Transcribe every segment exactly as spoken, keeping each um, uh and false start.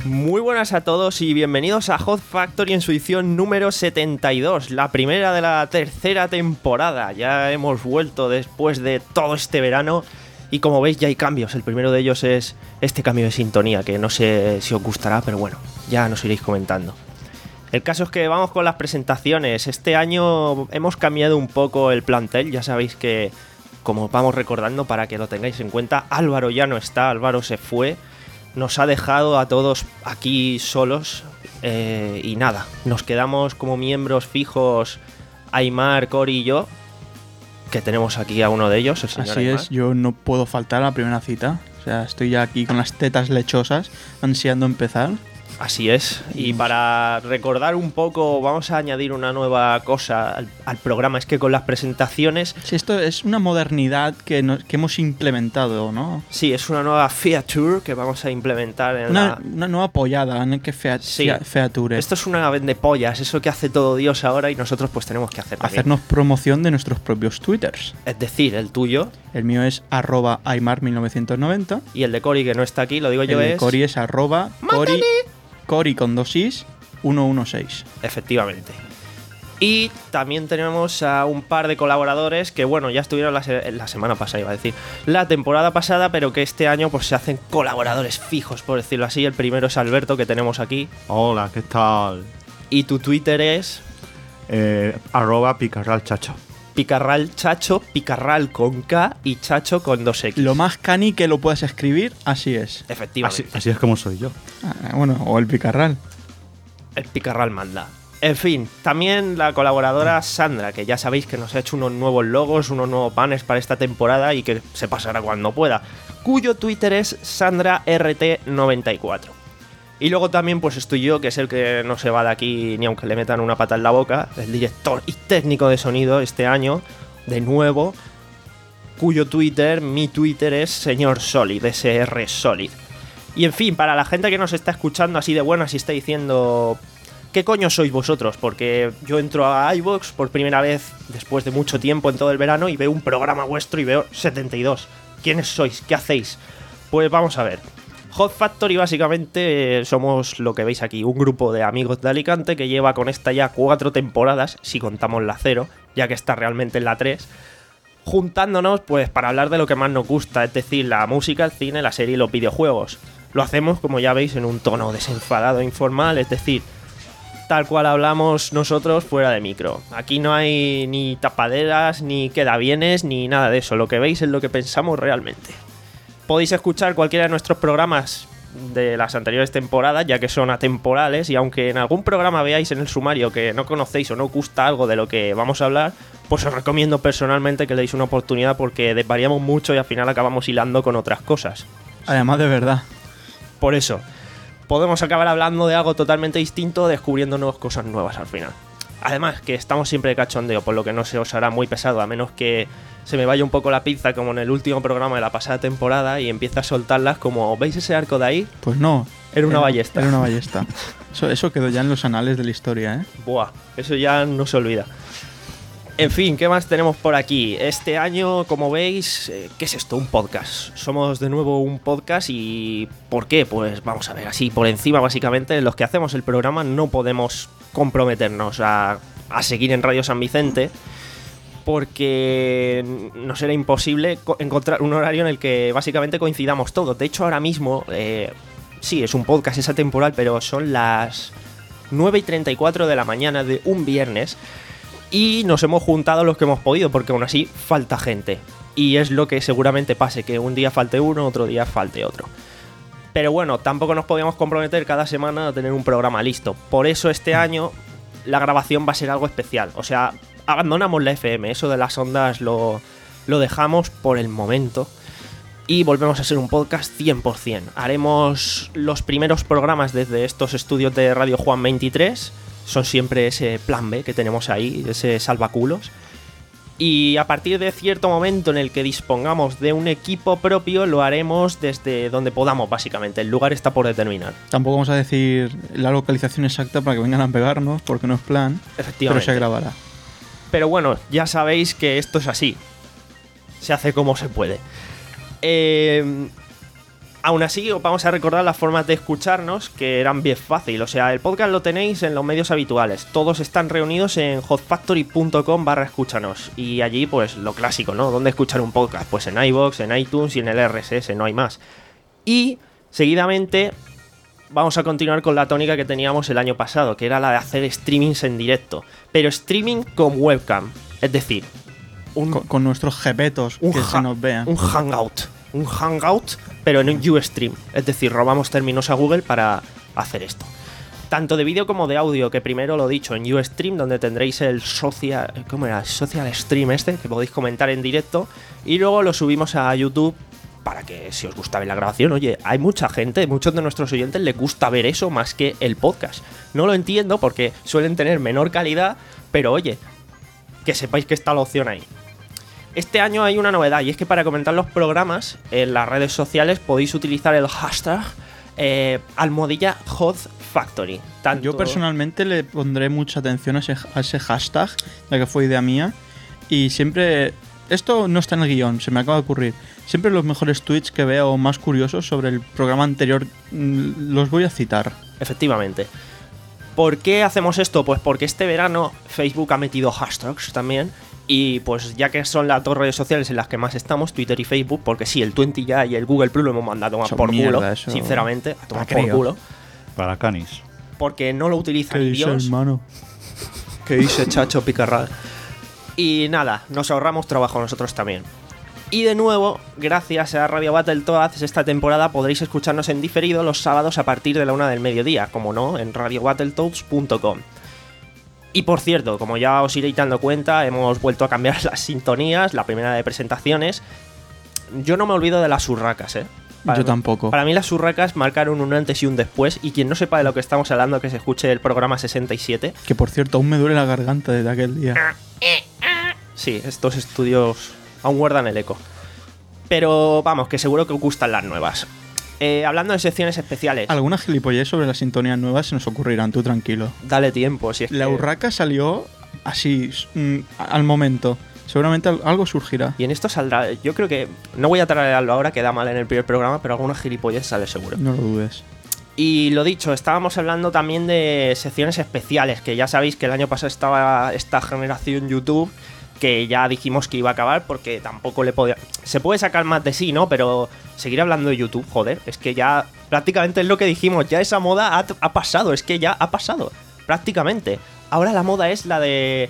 Muy buenas a todos y bienvenidos a Hot Factory en su edición número setenta y dos, la primera de la tercera temporada. Ya hemos vuelto después de todo este verano y como veis ya hay cambios. El primero de ellos es este cambio de sintonía, que no sé si os gustará, pero bueno, ya nos iréis comentando. El caso es que vamos con las presentaciones. Este año hemos cambiado un poco el plantel, ya sabéis que, como vamos recordando para que lo tengáis en cuenta, Álvaro ya no está, Álvaro se fue. Nos ha dejado a todos aquí solos eh, y nada, nos quedamos como miembros fijos Aymar, Cory y yo, que tenemos aquí a uno de ellos, el señor Así Aymar. es, yo no puedo faltar a la primera cita, o sea, estoy ya aquí con las tetas lechosas, ansiando empezar. Así es, y para recordar un poco vamos a añadir una nueva cosa al, al programa, es que con las presentaciones... Sí, esto es una modernidad que, no, que hemos implementado, ¿no? Sí, es una nueva feature que vamos a implementar en una, la... una nueva pollada, ¿no? Que fea, Sí. fea, feature. Esto es una vendepollas, eso que hace todo Dios ahora y nosotros pues tenemos que hacer también. Hacernos promoción de nuestros propios twitters. Es decir, el tuyo... El mío es arroba Aymar mil novecientos noventa. Y el de Cory, que no está aquí, lo digo yo, El de es... Cory es arroba Cory, Cory con dos is, ciento dieciséis. Efectivamente. Y también tenemos a un par de colaboradores que, bueno, ya estuvieron la, se- la semana pasada, iba a decir, la temporada pasada, pero que este año pues se hacen colaboradores fijos, por decirlo así. El primero es Alberto, que tenemos aquí. Hola, ¿qué tal? Y tu Twitter es Eh, arroba picarral chacho. Picarral Chacho, Picarral con K y Chacho con dos X. Lo más cani que lo puedas escribir, así es. Efectivamente. Así, así es como soy yo. Ah, bueno, o el picarral. El Picarral manda. En fin, también la colaboradora Sandra, que ya sabéis que nos ha hecho unos nuevos logos, unos nuevos banners para esta temporada y que se pasará cuando pueda, cuyo Twitter es Sandra R T noventa y cuatro. Y luego también pues estoy yo, que es el que no se va de aquí ni aunque le metan una pata en la boca, el director y técnico de sonido este año, de nuevo, cuyo Twitter, mi Twitter es señor Solid, S R Solid. Y en fin, para la gente que nos está escuchando así de buenas y está diciendo... ¿Qué coño sois vosotros? Porque yo entro a iVoox por primera vez después de mucho tiempo en todo el verano y veo un programa vuestro y veo setenta y dos. ¿Quiénes sois? ¿Qué hacéis? Pues vamos a ver. Hot Factory básicamente eh, somos lo que veis aquí, un grupo de amigos de Alicante que lleva con esta ya cuatro temporadas, si contamos la cero, ya que está realmente en la tres, juntándonos pues para hablar de lo que más nos gusta, es decir, la música, el cine, la serie y los videojuegos. Lo hacemos, como ya veis, en un tono desenfadado e informal, es decir, tal cual hablamos nosotros fuera de micro. Aquí no hay ni tapaderas, ni quedabienes, ni nada de eso. Lo que veis es lo que pensamos realmente. Podéis escuchar cualquiera de nuestros programas de las anteriores temporadas, ya que son atemporales, y aunque en algún programa veáis en el sumario que no conocéis o no os gusta algo de lo que vamos a hablar, pues os recomiendo personalmente que le deis una oportunidad porque desvariamos mucho y al final acabamos hilando con otras cosas. Además de verdad. Por eso, podemos acabar hablando de algo totalmente distinto, descubriéndonos cosas nuevas al final. Además, que estamos siempre de cachondeo, por lo que no se os hará muy pesado, a menos que se me vaya un poco la pinza, como en el último programa de la pasada temporada, y empiece a soltarlas como, ¿veis ese arco de ahí? Pues no. Era una ballesta. Era una ballesta. Eso, eso quedó ya en los anales de la historia, ¿eh? Buah, eso ya no se olvida. En fin, ¿qué más tenemos por aquí? Este año, como veis, eh, ¿qué es esto? Un podcast. Somos de nuevo un podcast y... ¿por qué? Pues vamos a ver, así por encima básicamente, los que hacemos el programa no podemos comprometernos a, a seguir en Radio San Vicente porque nos era imposible co- encontrar un horario en el que básicamente coincidamos todos. De hecho, ahora mismo, eh, sí, es un podcast, es atemporal, pero son las nueve y treinta y cuatro de la mañana de un viernes. Y nos hemos juntado los que hemos podido, porque aún así falta gente. Y es lo que seguramente pase, que un día falte uno, otro día falte otro. Pero bueno, tampoco nos podíamos comprometer cada semana a tener un programa listo. Por eso este año la grabación va a ser algo especial. O sea, abandonamos la F M, eso de las ondas lo, lo dejamos por el momento. Y volvemos a ser un podcast cien por ciento. Haremos los primeros programas desde estos estudios de Radio Juan veintitrés. Son siempre ese plan B que tenemos ahí, ese salvaculos. Y a partir de cierto momento en el que dispongamos de un equipo propio, lo haremos desde donde podamos, básicamente. El lugar está por determinar. Tampoco vamos a decir la localización exacta para que vengan a pegarnos, porque no es plan. Efectivamente. Pero se grabará. Pero bueno, ya sabéis que esto es así. Se hace como se puede. Eh, Aún así, os vamos a recordar las formas de escucharnos, que eran bien fácil. O sea, el podcast lo tenéis en los medios habituales. Todos están reunidos en hotfactory.com barra escúchanos. Y allí, pues, lo clásico, ¿no? ¿Dónde escuchar un podcast? Pues en iVoox, en iTunes y en el R S S, no hay más. Y, seguidamente, vamos a continuar con la tónica que teníamos el año pasado, que era la de hacer streamings en directo. Pero streaming con webcam. Es decir, un, Con, con nuestros jepetos, un que ha- se nos vean. un hangout. Un hangout, pero en un Ustream. Es decir, robamos términos a Google para hacer esto. Tanto de vídeo como de audio, que primero lo dicho en Ustream, donde tendréis el social, ¿cómo era? Social Stream este, que podéis comentar en directo. Y luego lo subimos a YouTube para que, si os gusta ver la grabación, oye, hay mucha gente, muchos de nuestros oyentes les gusta ver eso más que el podcast. No lo entiendo porque suelen tener menor calidad, pero oye, que sepáis que está la opción ahí. Este año hay una novedad, y es que para comentar los programas en las redes sociales podéis utilizar el hashtag eh, almohadilla Hot Factory. Tanto... Yo personalmente le pondré mucha atención a ese, a ese hashtag, ya que fue idea mía. Y siempre... Esto no está en el guión, se me acaba de ocurrir. Siempre los mejores tweets que veo más curiosos sobre el programa anterior mm, los voy a citar. Efectivamente. ¿Por qué hacemos esto? Pues porque este verano Facebook ha metido hashtags también. Y pues ya que son las dos redes sociales en las que más estamos, Twitter y Facebook, porque sí, el veinte ya y el Google Plus lo hemos mandado a tomar Eso por mierda, culo, eso- sinceramente, a tomar Ah, por creo. culo. Para Canis. Porque no lo utiliza ni Dios. hermano? ¿Qué dice Chacho Picarral? Y nada, nos ahorramos trabajo nosotros también. Y de nuevo, gracias a Radio Battletoads, esta temporada podréis escucharnos en diferido los sábados a partir de la una del mediodía, como no, en radio battletoads punto com. Y por cierto, como ya os iréis dando cuenta, hemos vuelto a cambiar las sintonías, la primera de presentaciones. Yo no me olvido de las urracas, ¿eh? Para Yo mí- tampoco. Para mí las urracas marcaron un antes y un después, y quien no sepa de lo que estamos hablando, que se escuche el programa sesenta y siete. Que por cierto, aún me duele la garganta desde aquel día. Sí, estos estudios aún guardan el eco. Pero vamos, que seguro que os gustan las nuevas. Eh, hablando de secciones especiales, Alguna gilipollez sobre las sintonías nuevas se nos ocurrirán, tú tranquilo. dale tiempo, si es La que- urraca salió así, mm, al momento. Seguramente al- algo surgirá. Y en esto saldrá, yo creo que, no voy a tararearlo ahora, queda mal en el primer programa, pero alguna gilipollez sale seguro. No lo dudes. Y lo dicho, estábamos hablando también de secciones especiales, que ya sabéis que el año pasado estaba esta generación YouTube, que ya dijimos que iba a acabar porque tampoco le podía... Se puede sacar más de sí, ¿no? Pero seguir hablando de YouTube, joder, es que ya prácticamente es lo que dijimos, ya esa moda ha, ha pasado, es que ya ha pasado, prácticamente. Ahora la moda es la de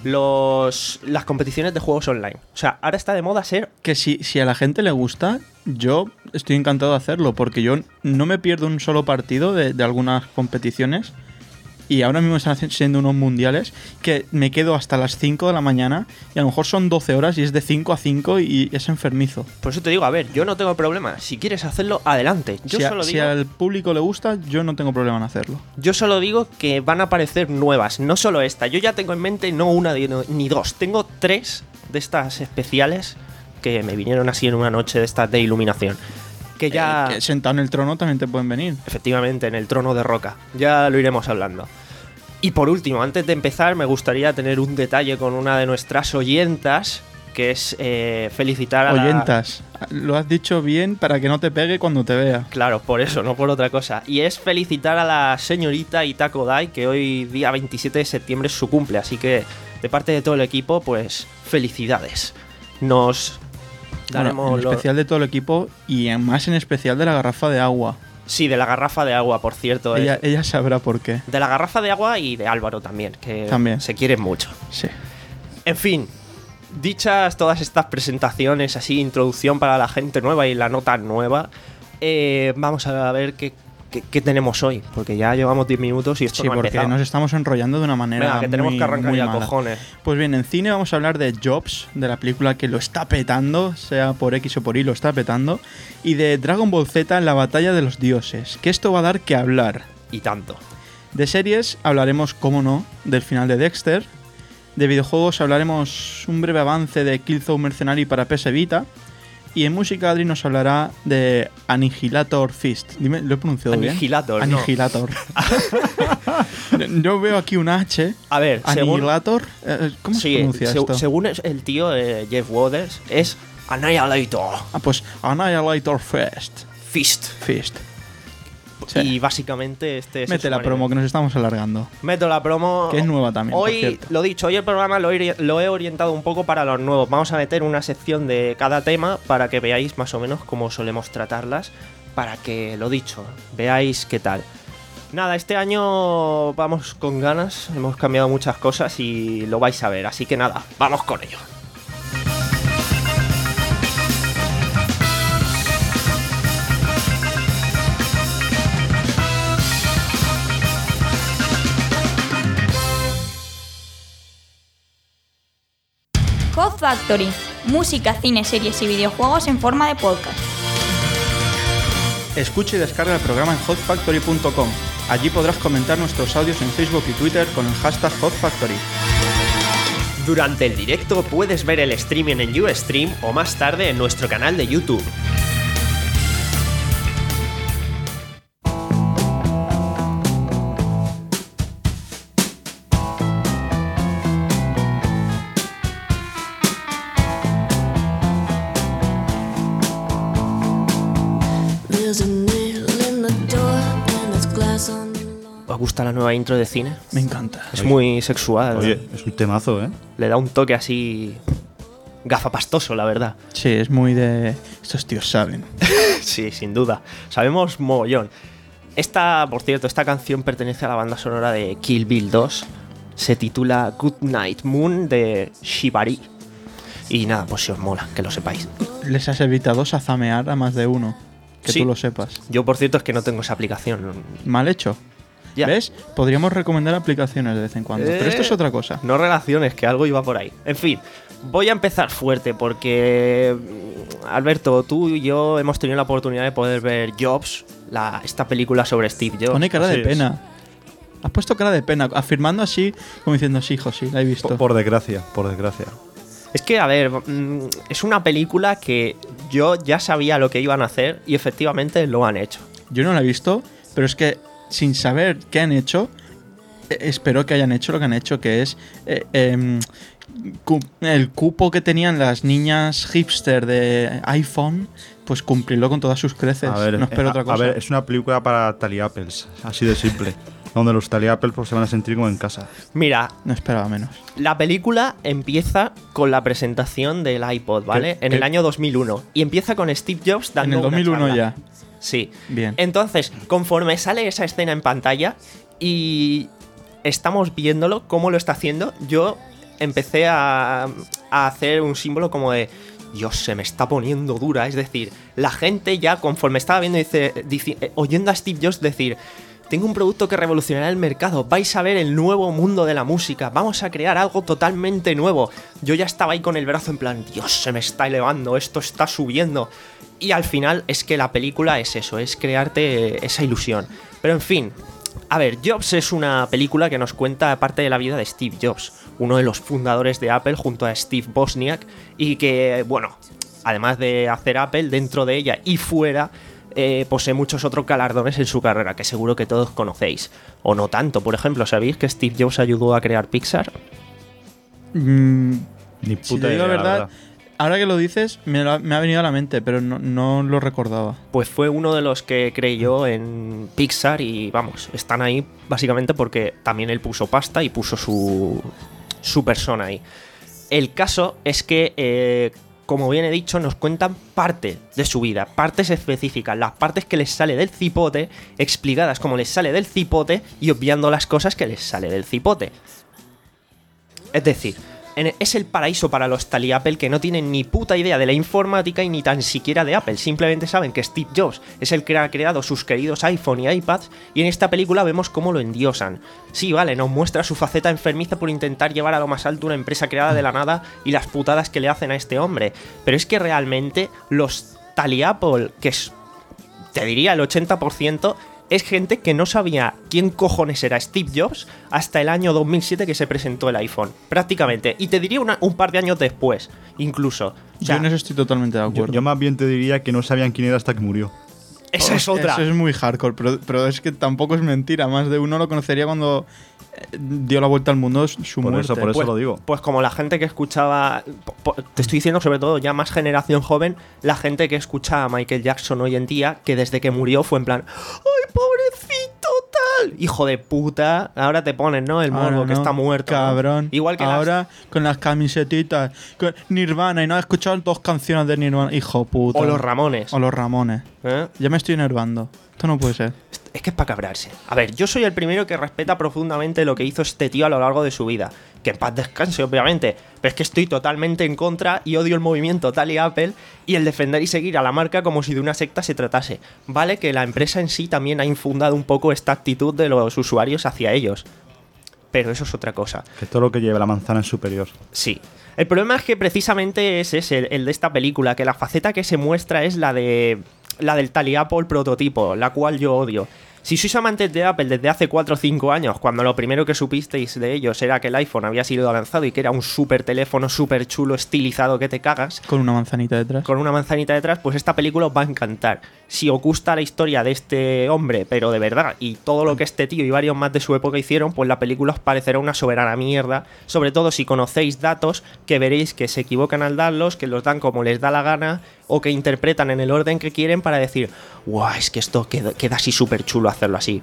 los las competiciones de juegos online. O sea, ahora está de moda ser... Que si, si a la gente le gusta, yo estoy encantado de hacerlo, porque yo no me pierdo un solo partido de, de algunas competiciones. Y ahora mismo están haci- siendo unos mundiales que me quedo hasta las cinco de la mañana y a lo mejor son doce horas y es de cinco a cinco y es enfermizo. Por eso te digo, a ver, yo no tengo problema. Si quieres hacerlo, adelante. Yo si, a- solo si digo... al público le gusta, yo no tengo problema en hacerlo. Yo solo digo que van a aparecer nuevas, no solo esta. Yo ya tengo en mente no una ni dos, tengo tres de estas especiales que me vinieron así en una noche de estas de iluminación. Que ya, Eh, que sentado en el trono también te pueden venir. efectivamente, en el trono de roca. Ya lo iremos hablando. Y por último, antes de empezar, me gustaría tener un detalle con una de nuestras oyentas, que es eh, felicitar a la... Oyentas, lo has dicho bien para que no te pegue cuando te vea. Claro, por eso, no por otra cosa. Y es felicitar a la señorita Itako Dai, que hoy, día veintisiete de septiembre, es su cumple. Así que, de parte de todo el equipo, pues, felicidades. Nos daremos... Bueno, en lo- especial de todo el equipo y en- más en especial de la garrafa de agua. Sí, de la garrafa de agua, por cierto. Ella, es- ella sabrá por qué. De la garrafa de agua y de Álvaro también, que También. se quieren mucho. Sí. En fin, dichas todas estas presentaciones, así, introducción para la gente nueva y la nota nueva, eh, vamos a ver qué, qué- qué tenemos hoy, porque ya llevamos diez minutos y esto Sí, no ha porque empezado. nos estamos enrollando de una manera Venga, que tenemos muy, que arrancar muy ya, mala. cojones. Pues bien, en cine vamos a hablar de Jobs, de la película que lo está petando, sea por X o por Y lo está petando, y de Dragon Ball Z, la batalla de los dioses, que esto va a dar que hablar. Y tanto. De series hablaremos, como no, del final de Dexter. De videojuegos hablaremos un breve avance de Killzone Mercenary para P S Vita. Y en música Adri nos hablará de Annihilator Fist. Dime, ¿lo he pronunciado bien? Annihilator, no. Annihilator. Yo veo aquí una H. A ver, según, Annihilator. eh, ¿Cómo se sí, pronuncia seg- esto? según es- el tío eh, Jeff Waters, es Annihilator Ah, pues Annihilator Fest. Fist. Fist. Sí. Y básicamente este es el Mete la sumario. promo, que nos estamos alargando. Meto la promo. Que es nueva también, por Hoy, cierto. lo dicho, hoy el programa lo he, lo he orientado un poco para los nuevos. Vamos a meter una sección de cada tema para que veáis más o menos cómo solemos tratarlas. Para que, lo dicho, veáis qué tal. Nada, este año vamos con ganas. Hemos cambiado muchas cosas y lo vais a ver. Así que nada, vamos con ello. Hot Factory, música, cine, series y videojuegos en forma de podcast. Escucha y descarga el programa en hot factory punto com. Allí podrás comentar nuestros audios en Facebook y Twitter con el hashtag Hot Factory. Durante el directo puedes ver el streaming en Ustream o más tarde en nuestro canal de YouTube. ¿Os gusta la nueva intro de cine? Me encanta. Es muy sexual. Oye, es un temazo, ¿eh? Le da un toque así gafapastoso, la verdad. Sí, es muy de... Estos tíos saben. Sí, sin duda. Sabemos mogollón. Esta, por cierto, esta canción pertenece a la banda sonora de Kill Bill dos. Se titula Good Night Moon de Shibari. Y nada, pues si os mola, que lo sepáis. Les has evitado sazamear a más de uno. Que Sí. tú lo sepas. Yo, por cierto, es que no tengo esa aplicación. Mal hecho. Ya. ¿Ves? Podríamos recomendar aplicaciones de vez en cuando. Eh, Pero esto es otra cosa. No relaciones, que algo iba por ahí. En fin, voy a empezar fuerte porque, Alberto, tú y yo hemos tenido la oportunidad de poder ver Jobs, la, esta película sobre Steve Jobs. Pone cara así de es. pena. Has puesto cara de pena, afirmando así, como diciendo, sí, hijo, sí, la he visto. Por, por desgracia, por desgracia. Es que, a ver, mm, es una película que yo ya sabía lo que iban a hacer y efectivamente lo han hecho. Yo no la he visto, pero es que sin saber qué han hecho, eh, espero que hayan hecho lo que han hecho, que es eh, em, cu- el cupo que tenían las niñas hipster de iPhone, pues cumplirlo con todas sus creces. A ver, no espero eh, otra a- cosa. a ver, es una película para taliapples, así de simple. Donde los taliapples pues, se van a sentir como en casa. Mira, No esperaba menos. la película empieza con la presentación del iPod, ¿vale? ¿Qué- en qué- el año dos mil uno. Y empieza con Steve Jobs dando En el dos mil uno una charla. ya. Sí. Bien. Entonces, conforme sale esa escena en pantalla y estamos viéndolo, cómo lo está haciendo, yo empecé a, a hacer un símbolo como de Dios, se me está poniendo dura. Es decir, la gente ya conforme estaba viendo, dice, dice eh, oyendo a Steve Jobs decir, tengo un producto que revolucionará el mercado, vais a ver el nuevo mundo de la música, vamos a crear algo totalmente nuevo. Yo ya estaba ahí con el brazo en plan, Dios, se me está elevando, esto está subiendo. Y al final es que la película es eso, es crearte esa ilusión. Pero en fin, a ver, Jobs es una película que nos cuenta parte de la vida de Steve Jobs, uno de los fundadores de Apple junto a Steve Wozniak, y que, bueno, además de hacer Apple, dentro de ella y fuera, eh, posee muchos otros galardones en su carrera, que seguro que todos conocéis. O no tanto, por ejemplo, ¿sabéis que Steve Jobs ayudó a crear Pixar? Mm, Ni si puta te digo idea, la la verdad, ahora que lo dices, me, lo- me ha venido a la mente, pero no, no lo recordaba. Pues fue uno de los que creyó en Pixar y vamos, están ahí básicamente porque también él puso pasta y puso su, su persona ahí. El caso es que, eh, como bien he dicho, nos cuentan parte de su vida, partes específicas, las partes que les sale del cipote, explicadas como les sale del cipote y obviando las cosas que les sale del cipote. Es decir, en- es el paraíso para los tali Apple que no tienen ni puta idea de la informática y ni tan siquiera de Apple. Simplemente saben que Steve Jobs es el que ha creado sus queridos iPhone y iPads y en esta película vemos cómo lo endiosan. Sí, vale, nos muestra su faceta enfermiza por intentar llevar a lo más alto una empresa creada de la nada y las putadas que le hacen a este hombre. Pero es que realmente los tali Apple, que es, te diría el ochenta por ciento, es gente que no sabía quién cojones era Steve Jobs hasta el año dos mil siete que se presentó el iPhone, prácticamente. Y te diría una- un par de años después, incluso. O sea, Yo en eso estoy totalmente de Yo, acuerdo. yo más bien te diría que no sabían quién era hasta que murió. Esa es otra. Eso es muy hardcore, pero, pero es que tampoco es mentira. Más de uno lo conocería cuando eh, dio la vuelta al mundo su Por muerte. eso, por eso Pues- lo digo. Pues como la gente que escuchaba, po- po- te estoy diciendo sobre todo ya más generación joven, la gente que escucha a Michael Jackson hoy en día, que desde que murió fue en plan, ¡ay, pobrecito tal! Hijo de puta, ahora te ponen, ¿no? El morbo Ahora que no, está muerto. ¿no? Cabrón. Igual que las- ahora con las camisetitas. Con Nirvana y no has escuchado dos canciones de Nirvana. Hijo puta. o los Ramones. O los Ramones. ¿eh? Ya me estoy enervando. Esto no puede ser. Es que es para cabrarse. A ver, yo soy el primero que respeta profundamente lo que hizo este tío a lo largo de su vida. Que en paz descanse, obviamente. Pero es que estoy totalmente en contra y odio el movimiento tal y Apple y el defender y seguir a la marca como si de una secta se tratase. Vale que la empresa en sí también ha infundado un poco esta actitud de los usuarios hacia ellos. Pero eso es otra cosa. Que todo lo que lleve la manzana es superior. Sí. El problema es que precisamente es ese, el, el de esta película, que la faceta que se muestra es la de la del Tally Apple prototipo, la cual yo odio. Si sois amantes de Apple desde hace cuatro o cinco años, cuando lo primero que supisteis de ellos era que el iPhone había sido lanzado y que era un súper teléfono súper chulo, estilizado que te cagas, Con una manzanita detrás. con una manzanita detrás, pues esta película os va a encantar. Si os gusta la historia de este hombre, pero de verdad, y todo lo que este tío y varios más de su época hicieron, pues la película os parecerá una soberana mierda, sobre todo si conocéis datos que veréis que se equivocan al darlos, que los dan como les da la gana, o que interpretan en el orden que quieren para decir, guau, es que esto queda, queda así súper chulo hacerlo así.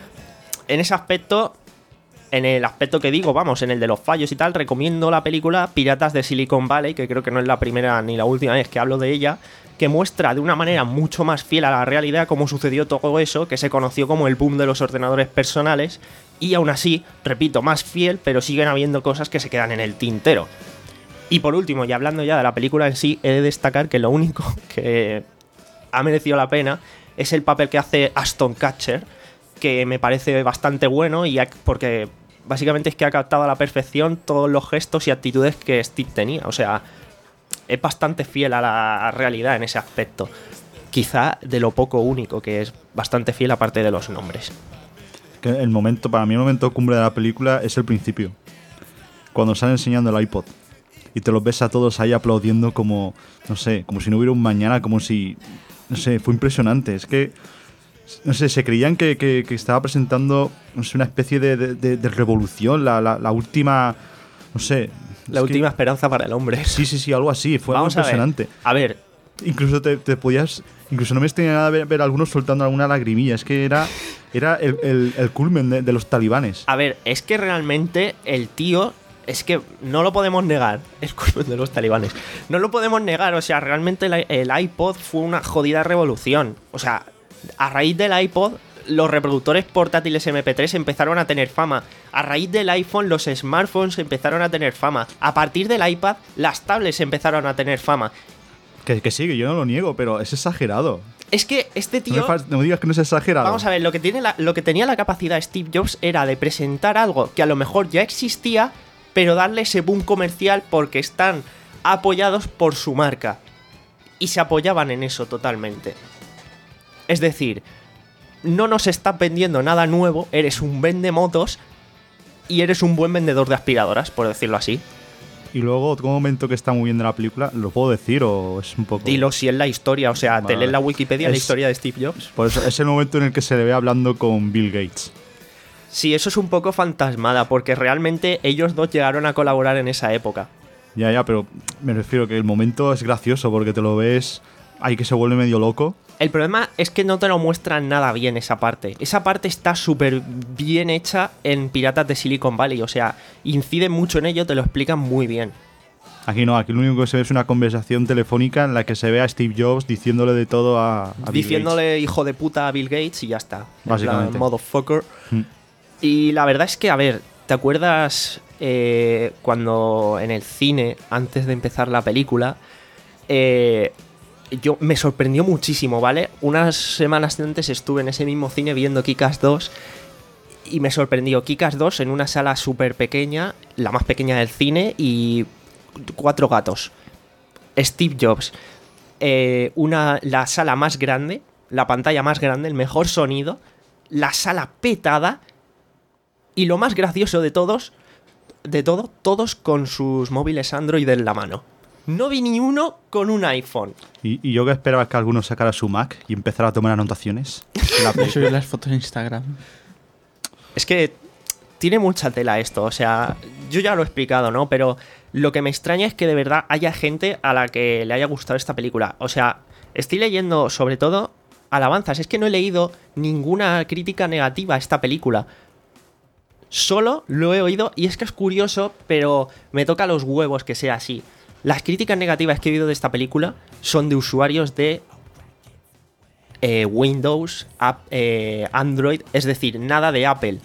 En ese aspecto... En el aspecto que digo, vamos, en el de los fallos y tal, recomiendo la película Piratas de Silicon Valley, que creo que no es la primera ni la última vez que hablo de ella, que muestra de una manera mucho más fiel a la realidad cómo sucedió todo eso, que se conoció como el boom de los ordenadores personales, y aún así, repito, más fiel, pero siguen habiendo cosas que se quedan en el tintero. Y por último, y hablando ya de la película en sí, he de destacar que lo único que ha merecido la pena es el papel que hace Ashton Kutcher, que me parece bastante bueno y ha- porque básicamente es que ha captado a la perfección todos los gestos y actitudes que Steve tenía. O sea, es bastante fiel a la realidad en ese aspecto. Quizá de lo poco único que es bastante fiel aparte de los nombres. Que el momento, para mí el momento cumbre de la película es el principio. Cuando están enseñando el iPod. Y te los ves a todos ahí aplaudiendo como, no sé, como si no hubiera un mañana, como si, no sé, fue impresionante. Es que, no sé, se creían que, que, que estaba presentando, no sé, una especie de, de, de- de revolución, la, la, la última, no sé. La es última que- esperanza para el hombre. Sí, sí, sí, algo así, fue Vamos algo a ver. impresionante. A ver, Incluso te, te podías, incluso no me extraña nada ver, ver a algunos soltando alguna lagrimilla, es que era, era el, el, el culmen de, de los talibanes. a ver, es que realmente el tío... Es que no lo podemos negar, el culmen de los talibanes. No lo podemos negar, o sea, realmente el, el iPod fue una jodida revolución. O sea, a raíz del iPod, los reproductores portátiles eme pe tres empezaron a tener fama. A raíz del iPhone, los smartphones empezaron a tener fama. A partir del iPad, las tablets empezaron a tener fama. Que, que sí, que yo no lo niego, pero es exagerado. Es que este No tío... me, fa- no me digas que no es exagerado. Vamos a ver, lo que, tiene la- lo que tenía la capacidad Steve Jobs era de presentar algo que a lo mejor ya existía, pero darle ese boom comercial porque están apoyados por su marca. Y se apoyaban en eso totalmente. Es decir, no nos estás vendiendo nada nuevo, eres un vendemotos y eres un buen vendedor de aspiradoras, por decirlo así. Y luego, otro momento que está muy bien de la película, ¿lo puedo decir o es un poco...? Dilo si es la historia, o sea, te Vale. lees la Wikipedia, la Es- historia de Steve Jobs. Por eso, es el momento en el que se le ve hablando con Bill Gates. Sí, eso es un poco fantasmada, porque realmente ellos dos llegaron a colaborar en esa época. Ya, ya, pero me refiero que el momento es gracioso porque te lo ves ahí que se vuelve medio loco. El problema es que no te lo muestran nada bien esa parte. Esa parte está súper bien hecha en Piratas de Silicon Valley, o sea, incide mucho en ello, te lo explican muy bien. Aquí no, aquí lo único que se ve es una conversación telefónica en la que se ve a Steve Jobs diciéndole de todo a, a Bill Diciéndole hijo de puta a Bill Gates y ya está. En Básicamente. plan, motherfucker. Mm. Y la verdad es que, a ver, ¿te acuerdas eh, cuando en el cine, antes de empezar la película, eh, yo me sorprendió muchísimo, ¿vale? Unas semanas antes estuve en ese mismo cine viendo Kick-Ass dos y me sorprendió Kick-Ass dos en una sala súper pequeña, la más pequeña del cine, y cuatro gatos. Steve Jobs, eh, una, la sala más grande, la pantalla más grande, el mejor sonido, la sala petada y lo más gracioso de todos, de todo, todos con sus móviles Android en la mano. No vi ni uno con un iPhone. Y, y yo que esperaba que alguno sacara su Mac y empezara a tomar anotaciones. de la Yo película. subí las fotos en Instagram. Es que tiene mucha tela esto, o sea, yo ya lo he explicado, ¿no? Pero lo que me extraña es que de verdad haya gente a la que le haya gustado esta película. O sea, estoy leyendo sobre todo alabanzas, es que no he leído ninguna crítica negativa a esta película. Solo lo he oído y es que es curioso, pero me toca los huevos que sea así. Las críticas negativas que he oído de esta película son de usuarios de eh, Windows, App, eh, Android, es decir, nada de Apple.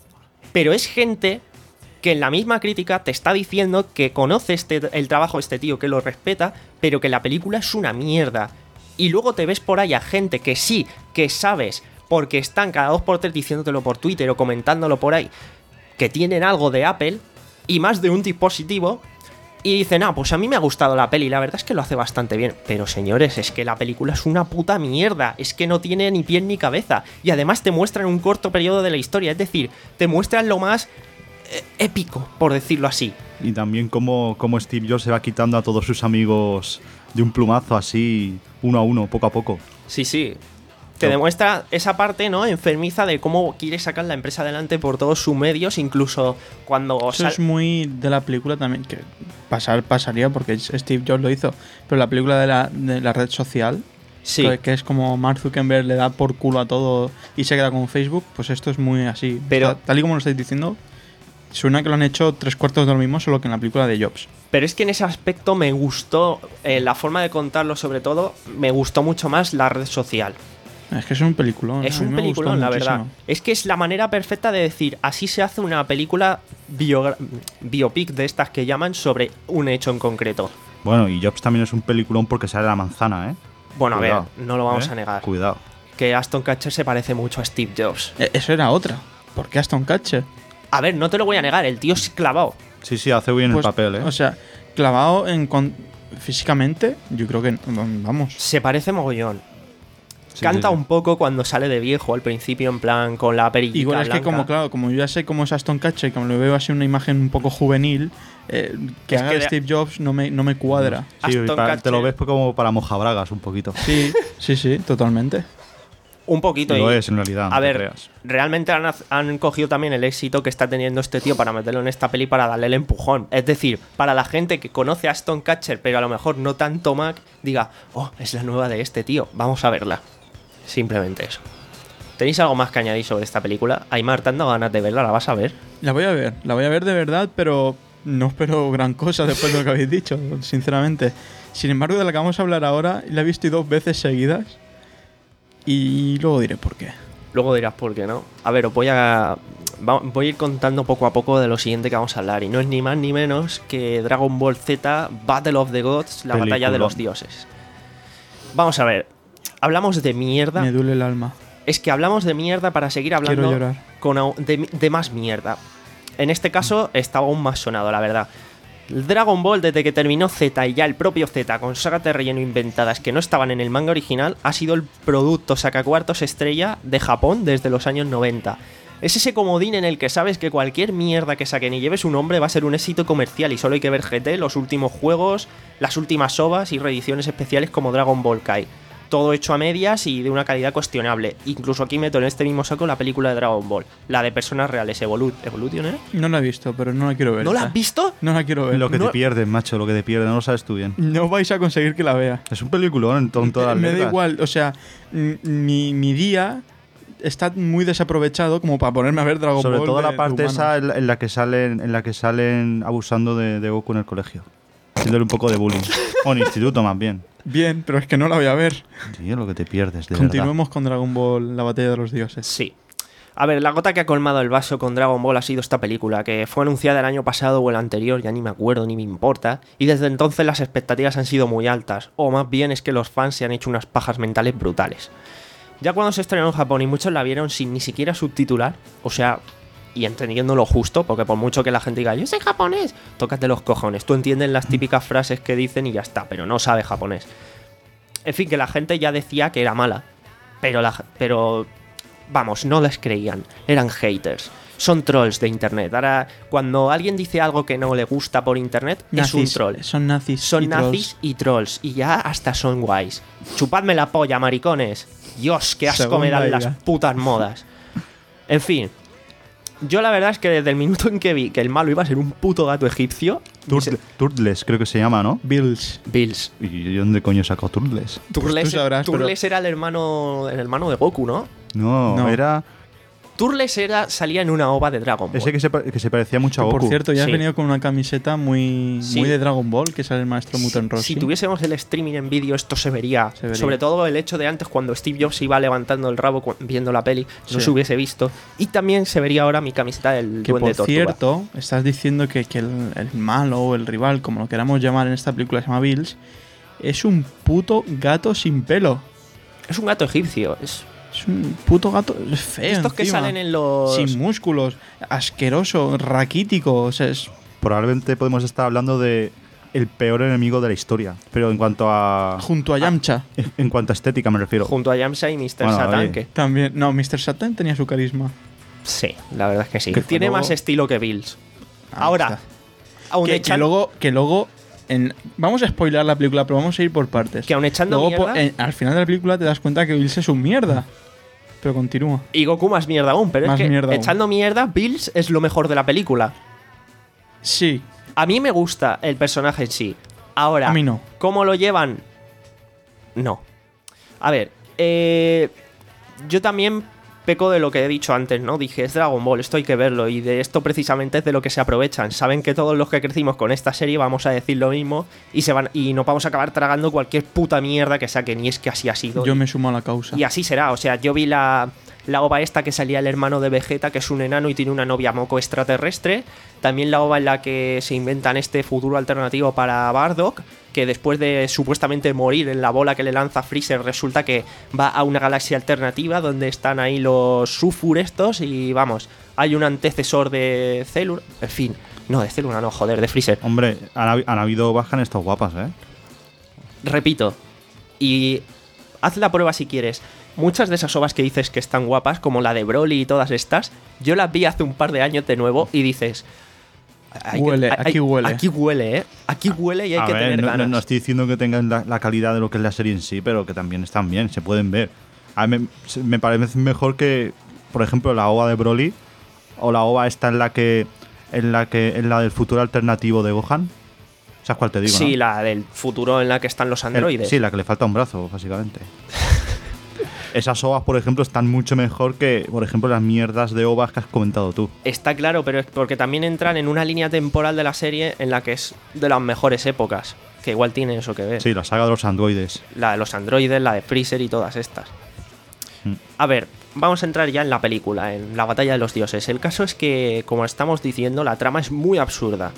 Pero es gente que en la misma crítica te está diciendo que conoce este, el trabajo de este tío, que lo respeta, pero que la película es una mierda. Y luego te ves por ahí a gente que sí, que sabes, porque están cada dos por tres diciéndotelo por Twitter o comentándolo por ahí, que tienen algo de Apple y más de un dispositivo, y dicen, ah, pues a mí me ha gustado la peli, la verdad es que lo hace bastante bien. Pero señores, es que la película es una puta mierda, es que no tiene ni pie ni cabeza. Y además te muestran un corto periodo de la historia, es decir, te muestran lo más eh, épico, por decirlo así. Y también cómo, cómo Steve Jobs se va quitando a todos sus amigos de un plumazo, así, uno a uno, poco a poco. Sí, sí. Te No. demuestra esa parte, ¿no?, enfermiza de cómo quiere sacar la empresa adelante por todos sus medios, incluso cuando... Eso sal- es muy de la película también, que pasar pasaría porque Steve Jobs lo hizo, pero la película de la, de la red social, Sí. que, que es como Mark Zuckerberg le da por culo a todo y se queda con Facebook, pues esto es muy así. Pero- Está- tal y como lo estáis diciendo, suena que lo han hecho tres cuartos de lo mismo, solo que en la película de Jobs. Pero es que en ese aspecto me gustó, eh, la forma de contarlo sobre todo, me gustó mucho más la red social. Es que es un peliculón. Es a mí un me gustó peliculón, la muchísimo. verdad. Es que es la manera perfecta de decir, así se hace una película bio- biopic de estas que llaman sobre un hecho en concreto. Bueno, y Jobs también es un peliculón porque sale la manzana, ¿eh? Bueno, Cuidado, a ver, no lo vamos ¿eh? a negar. Cuidado. Que Aston Kutcher se parece mucho a Steve Jobs. Eh, Eso era otra. ¿Por qué Aston Kutcher? A ver, no te lo voy a negar, el tío es clavado. Sí, sí, hace bien Pues, el papel, ¿eh? O sea, clavado en con- físicamente, yo creo que vamos. Se parece mogollón. Sí, Canta sí, sí. un poco cuando sale de viejo al principio, en plan, con la perillita Igual es que blanca. como claro, como yo ya sé cómo es Aston Kutcher y como lo veo así una imagen un poco juvenil, eh, que Es haga que de de- Steve Jobs no me, no me cuadra. Sí, y Aston para- te lo Kutcher- ves como para mojabragas un poquito. Sí, sí, sí, totalmente. Un poquito. Y lo y- es, en realidad, no A te ver, creas. realmente han, han cogido también el éxito que está teniendo este tío para meterlo en esta peli para darle el empujón. Es decir, para la gente que conoce a Aston Kutcher, pero a lo mejor no tanto Mac, diga, oh, es la nueva de este tío, vamos a verla. Simplemente eso. ¿Tenéis algo más que añadir sobre esta película? Aymar, ¿te han dado ganas de verla? ¿La vas a ver? La voy a ver, la voy a ver de verdad, pero no espero gran cosa después de lo que habéis dicho, sinceramente. Sin embargo, de la que vamos a hablar ahora, la he visto dos veces seguidas y luego diré por qué. Luego dirás por qué no. A ver, os voy a. va- Voy a ir contando poco a poco de lo siguiente que vamos a hablar. Y no es ni más ni menos que Dragon Ball Z Battle of the Gods, la batalla de Peliculón. los dioses. Vamos a ver. Hablamos de mierda. Me duele el alma. Es que hablamos de mierda para seguir hablando Quiero llorar. con au- de, de más mierda. En este caso estaba aún más sonado, la verdad. Dragon Ball, desde que terminó Z y ya el propio Z con sagas de relleno inventadas que no estaban en el manga original, ha sido el producto sacacuartos estrella de Japón desde los años noventa. Es ese comodín en el que sabes que cualquier mierda que saquen y lleve su nombre va a ser un éxito comercial y solo hay que ver G T, los últimos juegos, las últimas ovas y reediciones especiales como Dragon Ball Kai. Todo hecho a medias y de una calidad cuestionable. Incluso aquí meto en este mismo saco la película de Dragon Ball, la de personas reales, Evolu- Evolution, ¿eh? No la he visto, pero no la quiero ver. ¿No la has visto? No la quiero ver. Lo que no- te pierdes, macho, lo que te pierdes, no lo sabes tú bien. No vais a conseguir que la vea. Es un peliculón en to- en todas las Me da letras. igual, o sea, m- mi, mi día está muy desaprovechado como para ponerme a ver Dragon Sobre Ball. todo de- la de parte humanos. esa en la, en la que salen en la que salen abusando de, de Goku en el colegio. Haciéndole un poco de bullying. O en instituto más bien. Bien, pero es que no la voy a ver. Sí, es lo que te pierdes, de Continuemos con Dragon Ball, la batalla de los dioses. Sí. A ver, la gota que ha colmado el vaso con Dragon Ball ha sido esta película, que fue anunciada el año pasado o el anterior, ya ni me acuerdo ni me importa, y desde entonces las expectativas han sido muy altas, o más bien es que los fans se han hecho unas pajas mentales brutales. Ya cuando se estrenó en Japón y muchos la vieron sin ni siquiera subtitular, o sea, y entendiendo lo justo, porque por mucho que la gente diga, yo soy japonés, tócate los cojones, tú entiendes las típicas frases que dicen y ya está, pero no sabes japonés. En fin, que la gente ya decía que era mala, pero, la, pero vamos, no les creían, eran haters. Son trolls de internet. Ahora, cuando alguien dice algo que no le gusta por internet, Nazis, es un troll. Son nazis. Son y nazis trolls. y trolls. Y ya hasta son guays. Chupadme la polla, maricones. Dios, qué asco me Segunda dan ida. las putas modas. En fin. Yo la verdad es que desde el minuto en que vi que el malo iba a ser un puto gato egipcio... Turtle- Turtles, creo que se llama, ¿no? Bills. Bills. ¿Y dónde coño sacó Turtles? Turles, tú sabrás, pero- Turles era el hermano, el hermano de Goku, ¿no? No, No. era Turles era, salía en una ova de Dragon Ball. ese que se, pa- que se parecía mucho a Que, Goku. por cierto, ya Sí. has venido con una camiseta muy, Sí. muy de Dragon Ball, que sale el maestro Muten Rossi. Si tuviésemos el streaming en vídeo, esto se vería. Se vería. Sobre todo el hecho de antes, cuando Steve Jobs iba levantando el rabo cu- viendo la peli, no Sí. se hubiese visto. Y también se vería ahora mi camiseta del Que Duende por Tortuga. cierto, estás diciendo que, que el, el malo o el rival, como lo queramos llamar en esta película, se llama Bills, es un puto gato sin pelo. Es un gato egipcio. Es Es un puto gato feo. estos que encima. salen en los. Sin músculos, asqueroso, raquítico. O sea, es Probablemente podemos estar hablando de el peor enemigo de la historia. Pero en cuanto a. junto a Yamcha. En, en cuanto a estética me refiero. Junto a Yamcha y mister Bueno, Satan. oye. Que, También. No, mister Satan tenía su carisma. sí, la verdad es que sí. Que Tiene luego- más estilo que Bills. Ahí Ahora, está. aun Que, que echando, luego, que luego en- vamos a spoiler la película, pero vamos a ir por partes. que aun echando Luego, mierda. po- en- al final de la película te das cuenta que Bills es un mierda. Pero continúa. Y Goku más mierda aún, pero Más es que mierda aún. echando mierda, Bills es lo mejor de la película. Sí, A mí me gusta el personaje en sí. Ahora, a mí no. ¿cómo lo llevan? No. A ver, eh, yo también peco de lo que he dicho antes, ¿no? Dije, es Dragon Ball, esto hay que verlo. Y de esto precisamente es de lo que se aprovechan. Saben que todos los que crecimos con esta serie vamos a decir lo mismo y, se van, y nos vamos a acabar tragando cualquier puta mierda que saquen. Y es que así ha sido. Yo y, me sumo a la causa. y así será. O sea, yo vi la, la ova esta que salía el hermano de Vegeta, que es un enano y tiene una novia moco extraterrestre. También la ova en la que se inventan este futuro alternativo para Bardock, que después de supuestamente morir en la bola que le lanza Freezer, resulta que va a una galaxia alternativa donde están ahí los Sufur estos y vamos, hay un antecesor de Célula, en fin, no, de Célula no, joder, de Freezer. Hombre, han, hab- han habido ovas que han estado guapas, ¿eh? Repito, y haz la prueba si quieres. Muchas de esas ovas que dices que están guapas, como la de Broly y todas estas, yo las vi hace un par de años de nuevo y dices... hay que- Huele, hay- aquí huele. Aquí huele, ¿eh? Aquí huele y hay A que ver, tener no, no- ganas. no estoy diciendo que tengan la, la calidad de lo que es la serie en sí, pero que también están bien, se pueden ver. A mí me, se- me parece mejor que, por ejemplo, la ova de Broly o la ova esta en la que en la que en la del futuro alternativo de Gohan. ¿Sabes cuál te digo? Sí, ¿no? la del futuro en la que están los El- androides. sí, la que le falta un brazo, básicamente. Esas ovas, por ejemplo, están mucho mejor que, por ejemplo, las mierdas de ovas que has comentado tú. Está claro, pero es porque también entran en una línea temporal de la serie en la que es de las mejores épocas. Que igual tiene eso que ver. Sí, la saga de los androides. La de los androides, la de Freezer y todas estas. Mm. A ver, vamos a entrar ya en la película, en la batalla de los dioses. El caso es que, como estamos diciendo, la trama es muy absurda.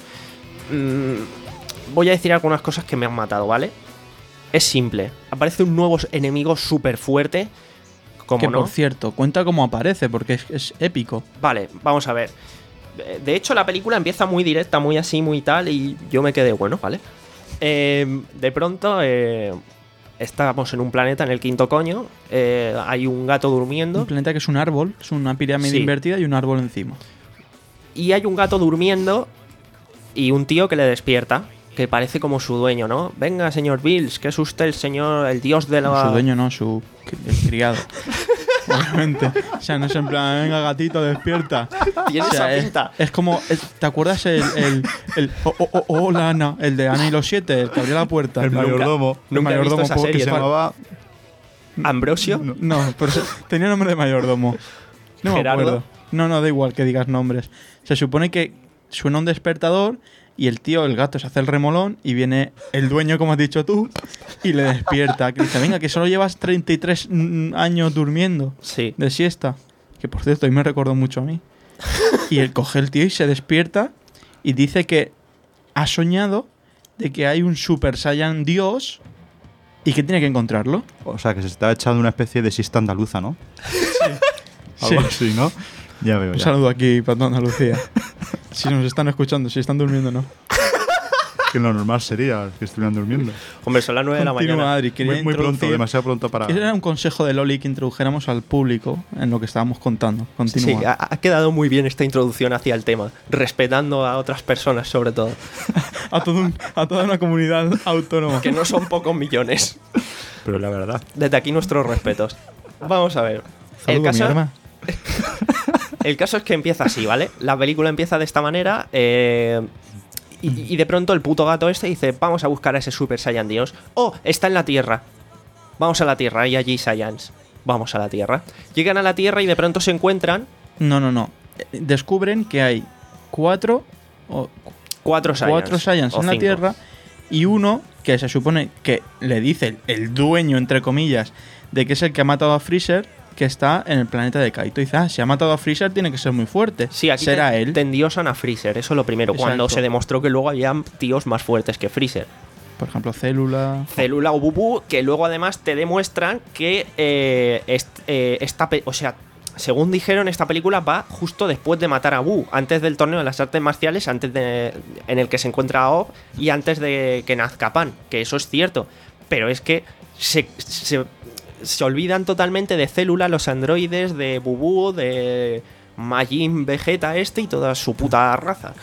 Mm, voy a decir algunas cosas que me han matado, ¿vale? Es simple. Aparece un nuevo enemigo súper fuerte. Como Que no. por cierto, cuenta cómo aparece, porque es, es épico. Vale, vamos a ver. De hecho, la película empieza muy directa, muy así, muy tal, y yo me quedé bueno, ¿vale? Eh, de pronto, eh, estamos en un planeta, en el quinto coño, eh, hay un gato durmiendo, Un planeta que es un árbol, es una pirámide Sí. invertida y un árbol encima. y hay un gato durmiendo y un tío que le despierta, que parece como su dueño, ¿no? Venga, señor Bills, que es usted el señor, el dios de la... Su dueño no, su el criado. Obviamente. O sea, no es en plan, venga gatito, despierta. Tiene O sea, esa es, pinta. es como, es- ¿te acuerdas el, el, el oh, oh, oh, hola Ana, el de Ana y los siete, el que abría la puerta? El Nunca- mayordomo. Nunca he visto mayordomo, esa porque Que serie. se llamaba. ¿Ambrosio? No. No, pero se- tenía nombre de mayordomo. No me ¿Gerardo? acuerdo. No, no, da igual que digas nombres. Se supone que suena un despertador y el tío, el gato, se hace el remolón y viene el dueño, como has dicho tú, y le despierta. Que dice, venga, que solo llevas treinta y tres mm, años durmiendo Sí. de siesta. Que por cierto, hoy me recordó mucho a mí. Y él coge el tío y se despierta y dice que ha soñado de que hay un Super Saiyan Dios y que tiene que encontrarlo. O sea, que se está echando una especie de siesta andaluza, ¿no? Algo Sí. así, ¿no? Ya veo. Un Ya. saludo aquí para toda Andalucía. Si nos están escuchando, si están durmiendo, no. Que lo normal sería que estuvieran durmiendo. Hombre, son las nueve de la Continúa, mañana. Adri, quería Muy, muy pronto, introducir- demasiado pronto para... Ese era un consejo de Loli que introdujéramos al público en lo que estábamos contando. Continúa. Sí, ha, ha quedado muy bien esta introducción hacia el tema, respetando a otras personas sobre todo, a, todo un- a toda una comunidad autónoma. que no son pocos millones. Pero la verdad... Desde aquí nuestros respetos. Vamos a ver. El Saludo, mi caso, arma. el caso es que empieza así, ¿vale? La película empieza de esta manera eh, y, y de pronto el puto gato este dice, vamos a buscar a ese Super Saiyan Dios. Oh, está en la Tierra. Vamos a la Tierra, hay allí Saiyans. Vamos a la Tierra. Llegan a la Tierra y de pronto se encuentran No, no, no. Eh, Descubren que hay cuatro, o, cuatro Saiyans. cuatro Saiyans o en la cinco. Tierra y uno que se supone que le dice el, el dueño, entre comillas, de que es el que ha matado a Freezer, que está en el planeta de Kaito. Y dice, ah, si ha matado a Freezer tiene que ser muy fuerte. Sí, aquí será te, él. te endiosan a Freezer, eso es lo primero. Cuando Exacto. se demostró que luego había tíos más fuertes que Freezer. Por ejemplo, Célula. Célula o Bubú, que luego además te demuestran que eh, est- eh, esta pe- o sea, según dijeron, esta película va justo después de matar a Buu, antes del torneo de las artes marciales, antes de en el que se encuentra Aob y antes de que nazca Pan, que eso es cierto, pero es que se, se, se olvidan totalmente de Célula, los androides, de Bubú, de Majin Vegeta este y toda su puta raza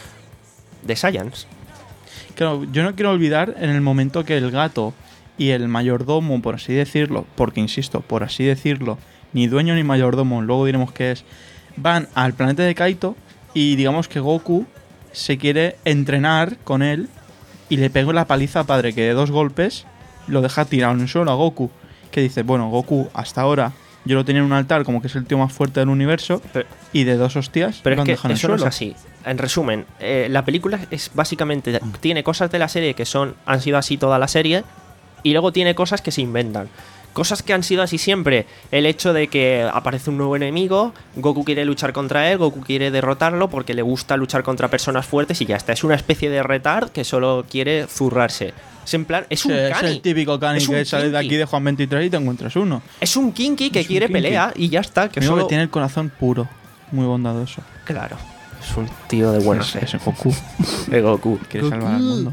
de Saiyans. Claro, yo no quiero olvidar en el momento que el gato y el mayordomo, por así decirlo, porque insisto, por así decirlo, ni dueño ni mayordomo, luego diremos que es, van al planeta de Kaito y digamos que Goku se quiere entrenar con él y le pega la paliza a padre, que de dos golpes lo deja tirado en el suelo a Goku, que dice, bueno, Goku hasta ahora yo lo tenía en un altar como que es el tío más fuerte del universo Pero- y de dos hostias Pero lo es han que dejado en el eso no es suelo. así. En resumen, eh, la película es básicamente tiene cosas de la serie que son han sido así toda la serie y luego tiene cosas que se inventan. Cosas que han sido así siempre. El hecho de que aparece un nuevo enemigo, Goku quiere luchar contra él, Goku quiere derrotarlo porque le gusta luchar contra personas fuertes y ya está. Es una especie de retard que solo quiere zurrarse. Es en plan, es un Sí, es cani. el típico cani Es un que sale de kinky. aquí de Juan veintitrés y te encuentras uno. Es un kinky que Es un quiere kinky. pelea y ya está. Que Amigo solo... que tiene el corazón puro, muy bondadoso. Claro. Es un tío de buena es, fe. es Goku, De Goku. quiere salvar al mundo.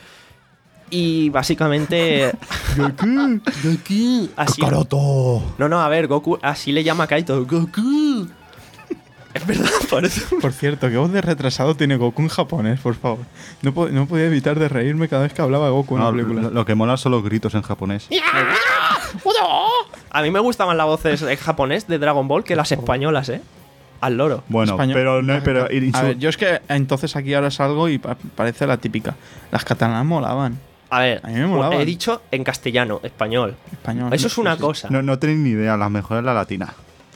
Y básicamente. Goku, Goku. Así. ¡Kakaroto! No, no, a ver, Goku. Así le llama a Kaito. Goku. Es verdad, parece. Por cierto, ¿qué voz de retrasado tiene Goku en japonés, por favor? No, po- no podía evitar de reírme cada vez que hablaba Goku en No, la película. lo, lo que mola son los gritos en japonés. A mí me gustaban las voces en japonés de Dragon Ball que las españolas, ¿eh? Al loro. Bueno, Español. pero no, pero A ver, yo es que entonces aquí ahora salgo y pa- parece la típica. Las catalanas molaban. A ver, A mí me molaban. he dicho en castellano, español. Español. Eso es una Sí, sí. cosa. no, no tenéis ni idea, las mejores la latina.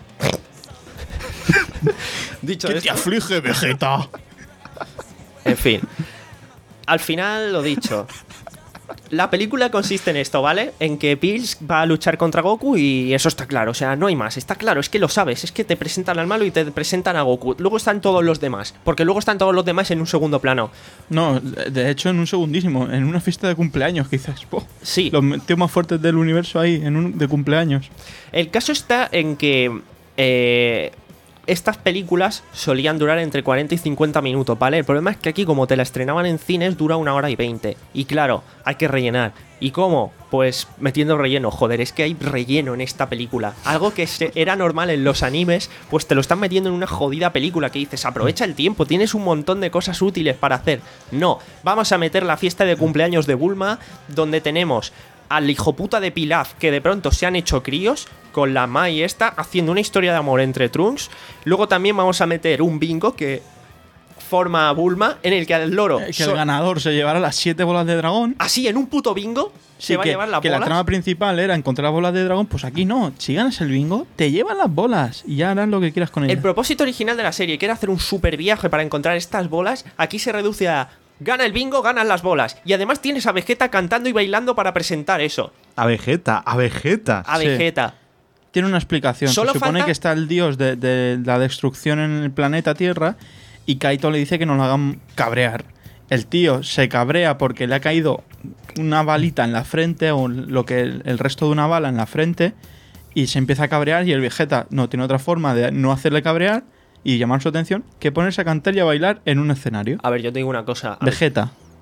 Dicho esto, aflige, Vegeta? en fin. Al final, lo dicho. La película consiste en esto, ¿vale? En que Bills va a luchar contra Goku y eso está claro. O sea, no hay más. Está claro, es que lo sabes. Es que te presentan al malo y te presentan a Goku. Luego están todos los demás. Porque luego están todos los demás en un segundo plano. No, de hecho, en un segundísimo, en una fiesta de cumpleaños, que dices, po, Sí. los tíos más fuertes del universo ahí, en un de cumpleaños. El caso está en que eh, estas películas solían durar entre cuarenta y cincuenta minutos, ¿vale? El problema es que aquí, como te la estrenaban en cines, dura una hora y veinte. Y claro, hay que rellenar. ¿Y cómo? Pues metiendo relleno. Joder, es que hay relleno en esta película. Algo que se- era normal en los animes, pues te lo están metiendo en una jodida película que dices, aprovecha el tiempo, tienes un montón de cosas útiles para hacer. No, vamos a meter la fiesta de cumpleaños de Bulma, donde tenemos al hijo puta de Pilaf, que de pronto se han hecho críos, con la Mai esta, haciendo una historia de amor entre Trunks. Luego también vamos a meter un bingo que forma a Bulma, en el que al loro... Eh, Que so- el ganador se llevara las siete bolas de dragón. así, en un puto bingo, se Sí, va que, a llevar las que bolas. la trama principal era encontrar las bolas de dragón, pues aquí no. Si ganas el bingo, te llevan las bolas y ya harás lo que quieras con ellas. El propósito original de la serie, que era hacer un super viaje para encontrar estas bolas, aquí se reduce a... Gana el bingo, ganan las bolas. Y además tienes a Vegeta cantando y bailando para presentar eso. A Vegeta, a Vegeta. A Sí. Vegeta. Tiene una explicación. Solo se supone falta- que está el dios de, de la destrucción en el planeta Tierra y Kaito le dice que no lo hagan cabrear. El tío se cabrea porque le ha caído una balita en la frente o lo que el, el resto de una bala en la frente y se empieza a cabrear y el Vegeta no tiene otra forma de no hacerle cabrear y llamar su atención que ponerse a cantar y a bailar en un escenario. A ver, yo te digo una cosa. Al, Vegeta.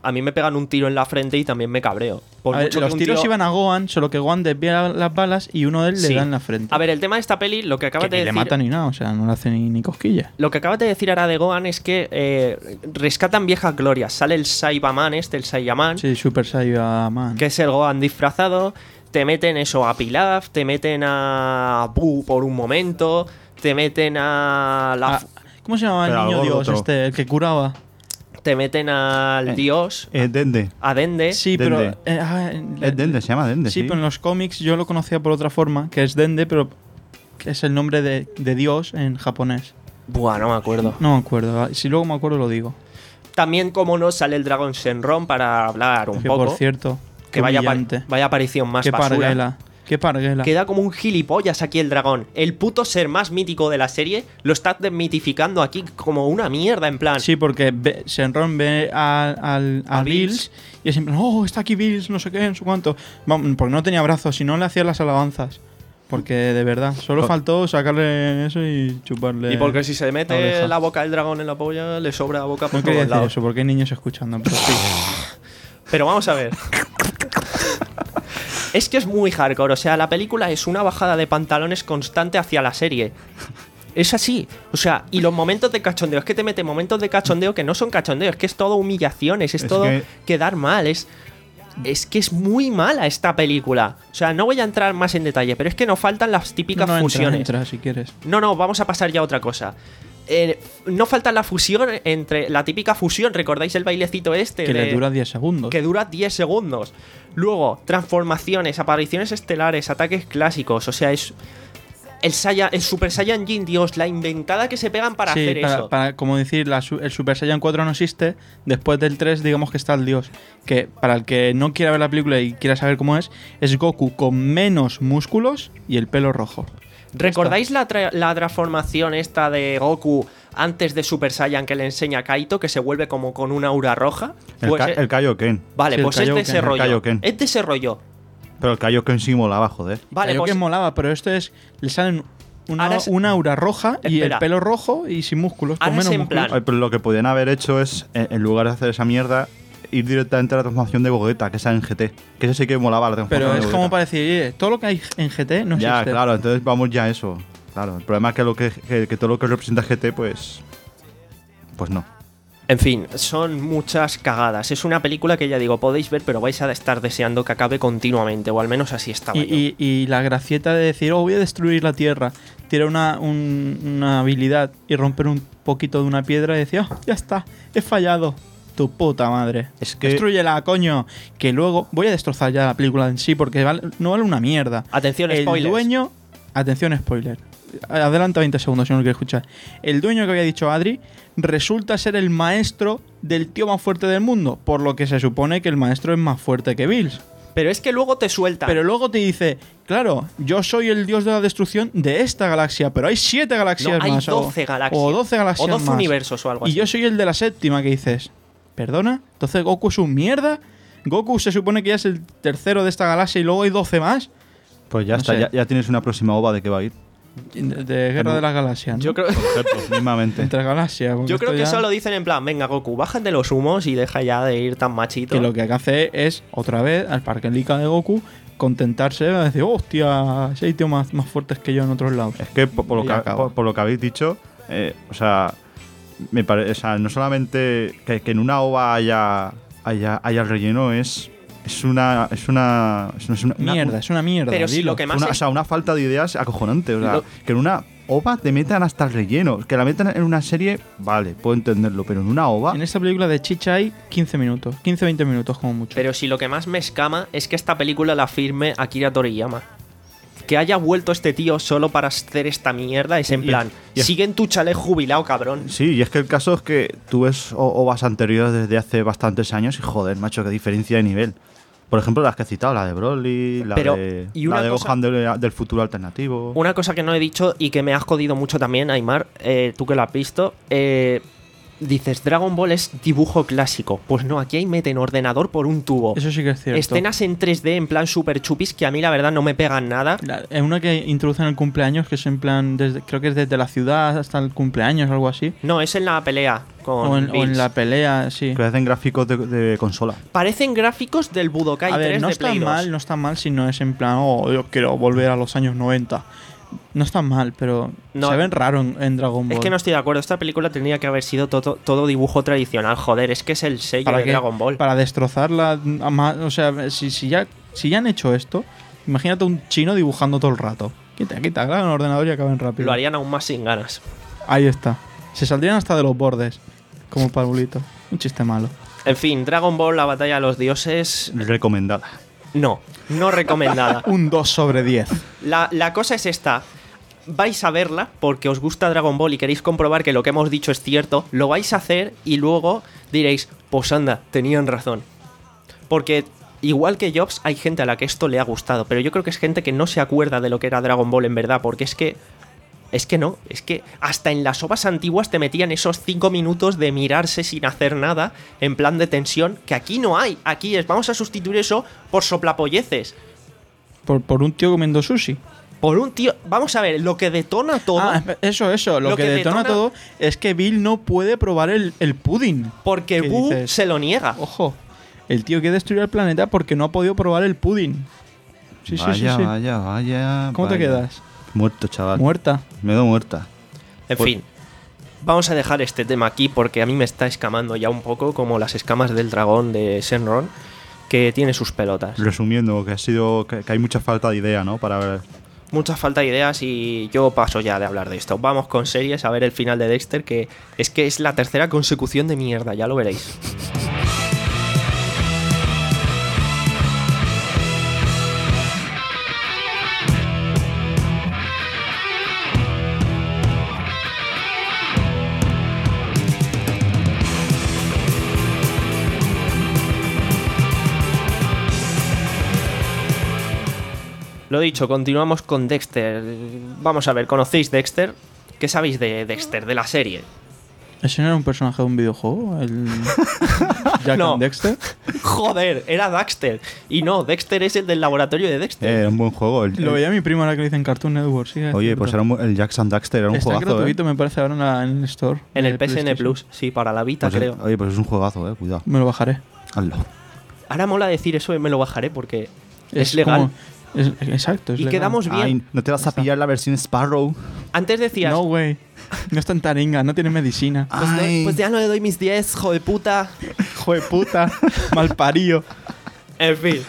a mí me pegan un tiro en la frente y también me cabreo. Por A ver, mucho que los un tiros tío- iban a Gohan, solo que Gohan desvía las balas y uno de él Sí. le da en la frente. A ver, el tema de esta peli, lo que acabas que de ni le decir... mata ni nada, o sea, no le hace ni, ni cosquillas. Lo que acabas de decir ahora de Gohan es que eh, rescatan viejas glorias. Sale el Saibaman este, el Saiyaman, Sí, Super Saiyaman. que es el Gohan disfrazado. Te meten eso a Pilaf, te meten a Buu por un momento, te meten a la... Ah, ¿Cómo se llamaba el Pero al niño gordo dios otro. este, el que curaba? Te meten al Eh, dios, Eh, Dende. a Dende. Sí, Dende. pero... eh, ah, en- Es Dende, se llama Dende, Sí, sí. pero en los cómics yo lo conocía por otra forma, que es Dende, pero que es el nombre de, de Dios en japonés. Buah, no me acuerdo. No me acuerdo, ah, si luego me acuerdo lo digo. También, como no, sale el Dragon Shenron para hablar un Que poco. por cierto, que qué vaya, brillante. apar- vaya aparición más Qué basura. parguela, qué parguela. Queda como un gilipollas aquí el dragón. El puto ser más mítico de la serie lo está desmitificando aquí como una mierda, en plan. Sí, porque ve- Shenron ve a, al- a A Bills, Bills. y es siempre, oh, está aquí Bills, no sé qué, no sé cuánto. Vamos, porque no tenía brazos, si no le hacía las alabanzas. Porque de verdad, solo Co- faltó sacarle eso y chuparle. Y porque si se la mete oreja. la boca del dragón en la polla, le sobra la boca por No quería todos decir lados. eso, porque hay niños escuchando, pero sí. Pero vamos a ver. Es que es muy hardcore. O sea, la película es una bajada de pantalones constante hacia la serie. Es así. O sea, y los momentos de cachondeo. Es que te mete momentos de cachondeo que no son cachondeo. Es que es todo humillaciones. Es, Es todo que- quedar mal. Es, es que es muy mala esta película. O sea, no voy a entrar más en detalle, pero es que nos faltan las típicas No, no, entra, fusiones. entra, si quieres. No, no, vamos a pasar ya a otra cosa. Eh, no falta la fusión entre la típica fusión. ¿Recordáis el bailecito este? Que de- le dura diez segundos. que dura diez segundos. Luego, transformaciones, apariciones estelares, ataques clásicos. O sea, es. El, Saiya- el Super Saiyan Jin, Dios, la inventada que se pegan para sí, hacer para, eso. para- como decir, la su- el Super Saiyan cuatro no existe. Después del tres, digamos que está el dios. Que para el que no quiera ver la película y quiera saber cómo es, es Goku con menos músculos y el pelo rojo. ¿Recordáis la, tra- la transformación esta de Goku antes de Super Saiyan que le enseña a Kaito, que se vuelve como con una aura roja? El, Pues, Ka- eh, el Kaioken. vale, sí, el pues es de Kaioken, ese el rollo. Kaioken. Es de ese rollo. Pero el Kaioken sí molaba, joder. Vale, Creo pues. que molaba, pero esto es. Le salen una, Ahora es- una aura roja y Espera. el pelo rojo y sin músculos. Con Ahora es menos en músculos. plan- Ay, pero lo que podían haber hecho es, en en lugar de hacer esa mierda, ir directamente a la transformación de Gogeta, que esa en G T. Que eso sí que molaba la transformación Pero de es como Gogeta. para decir, "Oye, todo lo que hay en G T no Ya, existe". claro, entonces vamos ya a eso. Claro, el problema es que, lo que, que, que todo lo que representa G T, pues... Pues no. En fin, son muchas cagadas. Es una película que ya digo, podéis ver, pero vais a estar deseando que acabe continuamente, o al menos así estaba Y, yo. y- y la gracieta de decir, oh, voy a destruir la Tierra, tirar una, un- una habilidad y romper un poquito de una piedra y decir, oh, ya está, he fallado. Tu puta madre. Es que- Destrúyela, coño. Que luego voy a destrozar ya la película en sí porque vale- no vale una mierda. Atención, El spoilers. dueño. Atención, spoiler. Adelanta veinte segundos si no lo quieres escuchar. El dueño que había dicho Adri resulta ser el maestro del tío más fuerte del mundo. Por lo que se supone que el maestro es más fuerte que Bills. Pero es que luego te suelta. Pero luego te dice, claro, yo soy el dios de la destrucción de esta galaxia, pero hay siete galaxias No, hay más. o- doce galaxias. O doce galaxias O doce más. universos o algo Y así. yo soy el de la séptima que dices, ¿perdona? Entonces Goku es un mierda. Goku se supone que ya es el tercero de esta galaxia y luego hay doce más. Pues ya No está, sé. ya, ya tienes una próxima ova de qué va a ir. De, de Guerra de las Galaxias. ¿no? Yo creo, Por ejemplo, mismamente. Entre galaxias. porque yo creo esto que ya- eso lo dicen en plan, venga Goku, bájate los humos y deja ya de ir tan machito. Que lo que hay que hacer es, otra vez, al Parque Lica de Goku, contentarse de decir, hostia, si hay tíos más, más fuertes que yo en otros lados. Es que por, por lo, Y que, acaba. por, por lo que habéis dicho, eh, o sea, me parece, o sea, no solamente que, que en una ova haya, haya, haya relleno, es, es una, es una, es una, una- Mierda, es una mierda. Pero si dilo. lo que más una- es- o sea, una falta de ideas acojonante. O sea, Lo- que en una ova te metan hasta el relleno. Que la metan en una serie, vale, puedo entenderlo, pero en una ova. En esta película de Chicha hay quince minutos, quince a veinte minutos como mucho. Pero si lo que más me escama es que esta película la firme Akira Toriyama. Que haya vuelto este tío solo para hacer esta mierda es en Y- plan, y- sigue en tu chalet jubilado, cabrón. Sí, y es que el caso es que tú ves o- ovas anteriores desde hace bastantes años y joder, macho, qué diferencia de nivel. Por ejemplo, las que he citado, la de Broly, la Pero, de, y una la de cosa- Gohan de- del futuro alternativo. Una cosa que no he dicho y que me has jodido mucho también, Aymar, eh, tú que lo has visto, eh, dices, Dragon Ball es dibujo clásico. Pues no, aquí ahí meten ordenador por un tubo. Eso sí que es cierto. Escenas en tres D en plan super chupis que a mí la verdad no me pegan nada. La- Es una que introducen el cumpleaños, que es en plan, desde, creo que es desde la ciudad hasta el cumpleaños o algo así. No, es en la pelea con O en, o en Bills. la pelea, sí. Que hacen gráficos de, de consola. Parecen gráficos del Budokai A ver, tres no de está Play dos. mal, no está mal si no es en plan, oh, yo quiero volver a los años noventa. No está mal, pero No. se ven raro en, en Dragon Ball. Es que no estoy de acuerdo. Esta película tendría que haber sido todo, todo dibujo tradicional. Joder, es que es el sello de que- Dragon Ball. Para destrozarla, a ma- o sea, si, si, ya, si ya han hecho esto, imagínate un chino dibujando todo el rato. Quita, quita, claro, en el ordenador y acaben rápido. Lo harían aún más sin ganas. Ahí está. Se saldrían hasta de los bordes, como Paulito. Un chiste malo. En fin, Dragon Ball, la batalla de los dioses. Recomendada. No, no recomendada. Un dos sobre diez. La, la cosa es esta. Vais a verla porque os gusta Dragon Ball y queréis comprobar que lo que hemos dicho es cierto. Lo vais a hacer y luego diréis, pues anda, tenían razón. Porque igual que Jobs, hay gente a la que esto le ha gustado. Pero yo creo que es gente que no se acuerda de lo que era Dragon Ball en verdad. Porque es que... Es que no, es que hasta en las ovas antiguas te metían esos cinco minutos de mirarse sin hacer nada, en plan de tensión, que aquí no hay. Aquí es, vamos a sustituir eso por soplapolleces. Por, por un tío comiendo sushi. Por un tío... Vamos a ver, lo que detona todo... Ah, eso, eso. Lo, Lo que, que detona, detona- todo es que Bill no puede probar el, el pudding. Porque ¿Qué Boo dices? se lo niega. Ojo. El tío quiere destruir el planeta porque no ha podido probar el pudding. Sí, sí, vaya, sí, sí. vaya, vaya. ¿Cómo te vaya. quedas? Muerto, chaval. Muerta. Me doy muerta. En Pues- fin, vamos a dejar este tema aquí porque a mí me está escamando ya un poco como las escamas del dragón de Shenron, que tiene sus pelotas. Resumiendo, que ha sido que, que hay mucha falta de idea, ¿no? Para ver. Mucha falta de ideas y yo paso ya de hablar de esto. Vamos con series a ver el final de Dexter, que es que es la tercera consecución de mierda, ya lo veréis. Lo dicho, continuamos con Dexter. Vamos a ver, ¿conocéis Dexter? ¿Qué sabéis de Dexter, de la serie? ¿Ese no era un personaje de un videojuego? ¿El Jack No. and Dexter? Joder, era Daxter. Y no, Dexter es el del laboratorio de Dexter. Eh, era un buen juego. El- Lo veía mi primo ahora que lo dice en Cartoon Network. Sí, es Oye, cierto. pues era un bu- el Jackson Daxter, era un Está juegazo, gratuito, ¿eh? me parece, ahora en, la- en el Store. En de el P S N PlayStation. Plus, sí, para la Vita, Pues es- creo. oye, pues es un juegazo, ¿eh? Cuidado. Me lo bajaré. Hazlo. Ahora mola decir eso y me lo bajaré porque es, legal. como- es- exacto, es Y legal. quedamos bien. Ay, ¿no te vas a pillar la versión Sparrow? Antes decías, No, güey. No está en taringa, no tiene medicina. pues, no- Ay. pues ya no le doy mis diez, hijo de puta. Joder, puta. Malparío. En fin.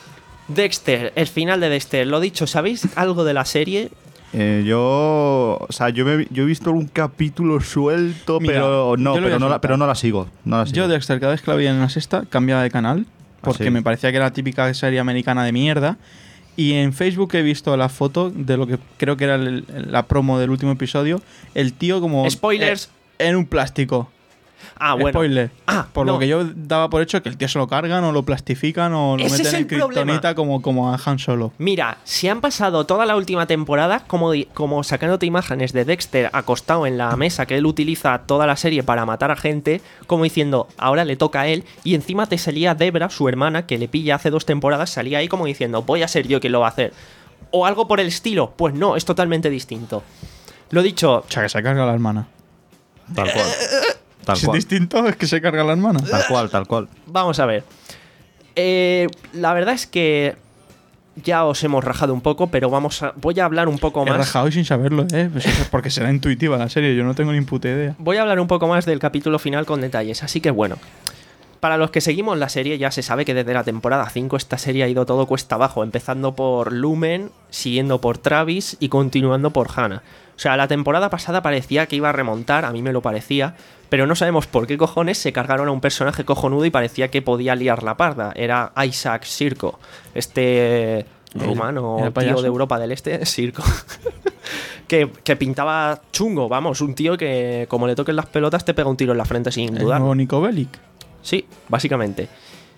Dexter, el final de Dexter. Lo dicho, ¿sabéis algo de la serie? Eh, yo, o sea, yo, me- yo he visto un capítulo suelto, Mira, pero no, yo lo voy pero a no, la, soltar. pero no la sigo. No la sigo. Yo Dexter, cada vez que la veía en la sexta, cambiaba de canal. Porque sí? me parecía que era la típica serie americana de mierda. Y en Facebook he visto la foto de lo que creo que era el- la promo del último episodio. El tío como... Spoilers. eh, en un plástico. Ah, bueno. Spoiler. Ah, Por no. lo que yo daba por hecho que el tío se lo cargan o lo plastifican o lo Ese meten es en el problema. kriptonita como, como a Han Solo. Mira, si han pasado toda la última temporada como, di- como sacándote imágenes de Dexter acostado en la mesa que él utiliza toda la serie para matar a gente, como diciendo, ahora le toca a él, y encima te salía Debra, su hermana, que le pilla hace dos temporadas, salía ahí como diciendo, voy a ser yo quien lo va a hacer. O algo por el estilo. Pues no, es totalmente distinto. Lo dicho, O sea, que se carga la hermana. Tal cual. Tal Si es cual. distinto, es que se carga la hermana. Tal cual, tal cual. vamos a ver. Eh, la verdad es que ya os hemos rajado un poco, pero vamos a, voy a hablar un poco He más. rajado y sin saberlo, ¿eh? Pues eso es porque será intuitiva la serie, yo no tengo ni puta idea. Voy a hablar un poco más del capítulo final con detalles, así que bueno. Para los que seguimos la serie ya se sabe que desde la temporada cinco esta serie ha ido todo cuesta abajo, empezando por Lumen, siguiendo por Travis y continuando por Hannah. O sea, la temporada pasada parecía que iba a remontar, a mí me lo parecía, pero no sabemos por qué cojones se cargaron a un personaje cojonudo y parecía que podía liar la parda. Era Isaac Sirko, este rumano ¿Era tío payaso? de Europa del Este, Sirko. Que, que pintaba chungo, vamos, un tío que como le toquen las pelotas te pega un tiro en la frente sin ¿El dudar. nuevo Nico Bellic? Sí, básicamente.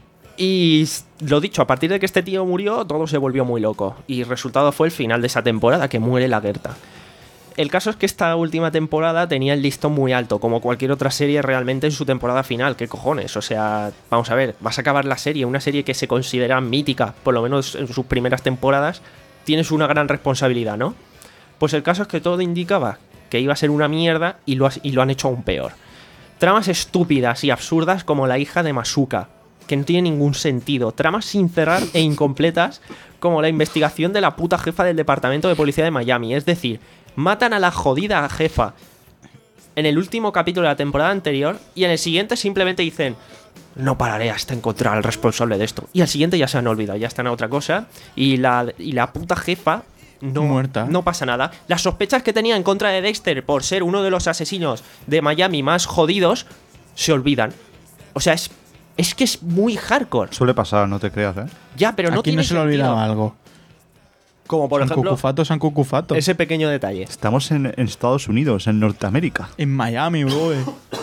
Y s- lo dicho, a partir de que este tío murió, todo se volvió muy loco. Y resultado fue el final de esa temporada, que muere la Gerta. El caso es que esta última temporada tenía el listón muy alto, como cualquier otra serie realmente en su temporada final. ¿Qué cojones? O sea, vamos a ver, vas a acabar la serie, una serie que se considera mítica, por lo menos en sus primeras temporadas, tienes una gran responsabilidad, ¿no? Pues el caso es que todo indicaba que iba a ser una mierda y lo, has, y lo han hecho aún peor. Tramas estúpidas y absurdas como la hija de Masuka, que no tiene ningún sentido. Tramas sin cerrar e incompletas como la investigación de la puta jefa del departamento de policía de Miami. Es decir, matan a la jodida jefa en el último capítulo de la temporada anterior y en el siguiente simplemente dicen no pararé hasta encontrar al responsable de esto. Y al siguiente ya se han olvidado, ya están a otra cosa. Y la, y la puta jefa no, muerta. No pasa nada. Las sospechas que tenía en contra de Dexter por ser uno de los asesinos de Miami más jodidos se olvidan. O sea, es, es que es muy hardcore. Suele pasar, no te creas, ¿eh? Ya, pero no Aquí tiene no se le sentido. olvidaba algo. Como por San ejemplo Cucufato, San Cucufato. ese pequeño detalle. Estamos en, en Estados Unidos, en Norteamérica. En Miami, bro.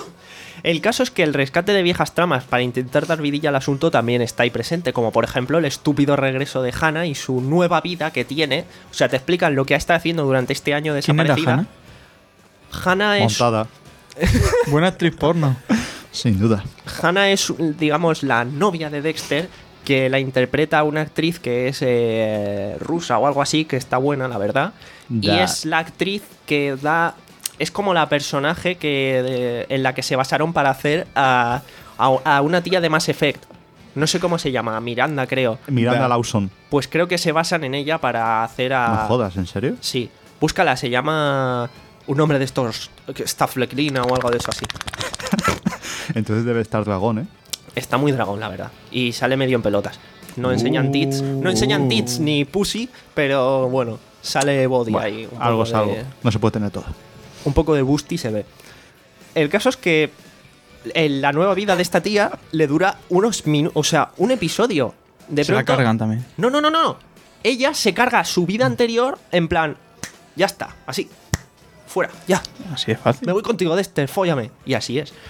El caso es que el rescate de viejas tramas para intentar dar vidilla al asunto también está ahí presente, como por ejemplo el estúpido regreso de Hannah y su nueva vida que tiene. O sea, te explican lo que ha estado haciendo durante este año ¿Quién era desaparecida. Hannah? Hannah es, Montada, Buena actriz porno. sin duda. Hannah es, digamos, la novia de Dexter, que la interpreta una actriz que es eh, rusa o algo así, que está buena, la verdad. Y Ya. es la actriz que da... Es como la personaje que de- en la que se basaron para hacer a, a, a una tía de Mass Effect. No sé cómo se llama, Miranda creo. Miranda Ya. Lawson. Pues creo que se basan en ella para hacer a... No jodas, ¿en serio? Sí, búscala, se llama un nombre de estos, Staffleclina o algo de eso así. Entonces debe estar dragón, ¿eh? Está muy dragón, la verdad. Y sale medio en pelotas. No enseñan tits, no enseñan tits ni pussy, pero bueno, sale body Bueno, ahí. Un algo poco es de- algo. No se puede tener todo. Un poco de busty se ve. El caso es que en la nueva vida de esta tía le dura unos minutos, o sea, un episodio. De Se la pronto- cargan también. No, no, no, no. Ella se carga su vida anterior en plan, ya está, así, fuera, ya. Así es fácil. Me voy contigo, Dexter, fóllame. Y así es.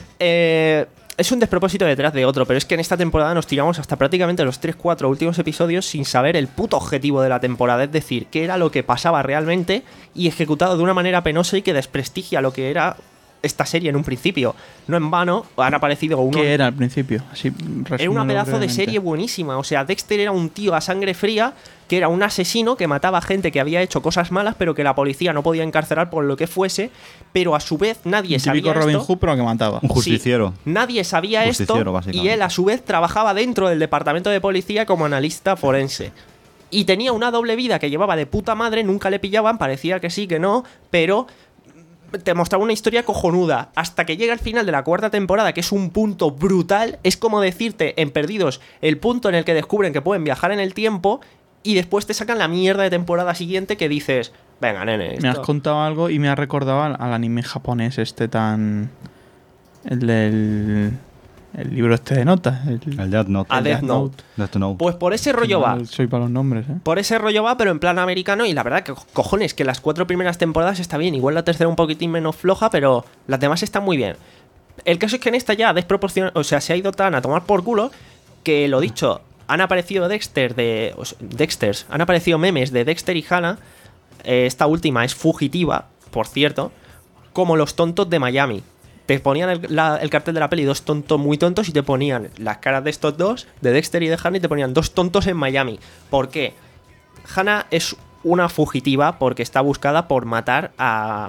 Eh, es un despropósito detrás de otro, pero es que en esta temporada nos tiramos hasta prácticamente los tres cuatro últimos episodios sin saber el puto objetivo de la temporada, es decir, qué era lo que pasaba realmente y ejecutado de una manera penosa y que desprestigia lo que era esta serie en un principio. No en vano han aparecido unos... ¿Qué era al principio? Así, Era una resúmelo pedazo de brevemente. serie buenísima. O sea, Dexter era un tío a sangre fría que era un asesino que mataba gente que había hecho cosas malas, pero que la policía no podía encarcelar por lo que fuese. Pero a su vez nadie Un típico sabía Robin esto. Hood, pero que mataba. Un justiciero. Sí, nadie sabía Justiciero, esto y básicamente. él a su vez trabajaba dentro del departamento de policía como analista forense. Y tenía una doble vida que llevaba de puta madre, nunca le pillaban, parecía que sí, que no, pero te mostraba una historia cojonuda. Hasta que llega el final de la cuarta temporada, que es un punto brutal. Es como decirte en Perdidos el punto en el que descubren que pueden viajar en el tiempo y después te sacan la mierda de temporada siguiente que dices, venga, nene, Me has esto- contado algo y me ha recordado al, al anime japonés este tan... El del... El libro este de notas. El, El Death Note. A el Death Note. Death Note. Pues por ese rollo va. No soy para los nombres, ¿eh? Por ese rollo va, pero en plan americano. Y la verdad que cojones, que las cuatro primeras temporadas está bien. Igual la tercera un poquitín menos floja, pero las demás están muy bien. El caso es que en esta ya desproporcionado, o sea, se ha ido tan a tomar por culo que, lo dicho, han aparecido Dexter de... o sea, Dexters, han aparecido memes de Dexter y Hannah. Eh, esta última es fugitiva, por cierto, como los tontos de Miami. Te ponían el, la- el cartel de la peli, dos tontos muy tontos, y te ponían las caras de estos dos, de Dexter y de Hannah, y te ponían dos tontos en Miami. ¿Por qué? Hannah es una fugitiva porque está buscada por matar a...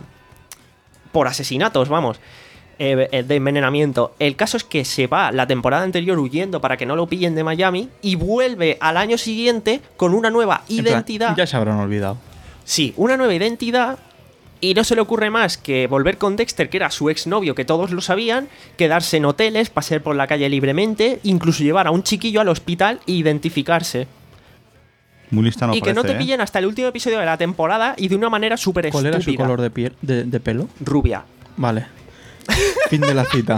por asesinatos, vamos. Eh, eh, de envenenamiento. El caso es que se va la temporada anterior huyendo para que no lo pillen de Miami y vuelve al año siguiente con una nueva En plan, identidad. ya se habrán olvidado. Sí, una nueva identidad. Y no se le ocurre más que volver con Dexter, que era su exnovio, que todos lo sabían, quedarse en hoteles, pasear por la calle libremente, incluso llevar a un chiquillo al hospital e identificarse. Muy lista no y que no te parece, ¿eh? pillen hasta el último episodio de la temporada y de una manera súper ¿Cuál estúpida. era su color de piel, de, de pelo? Rubia. Vale. Fin de la cita.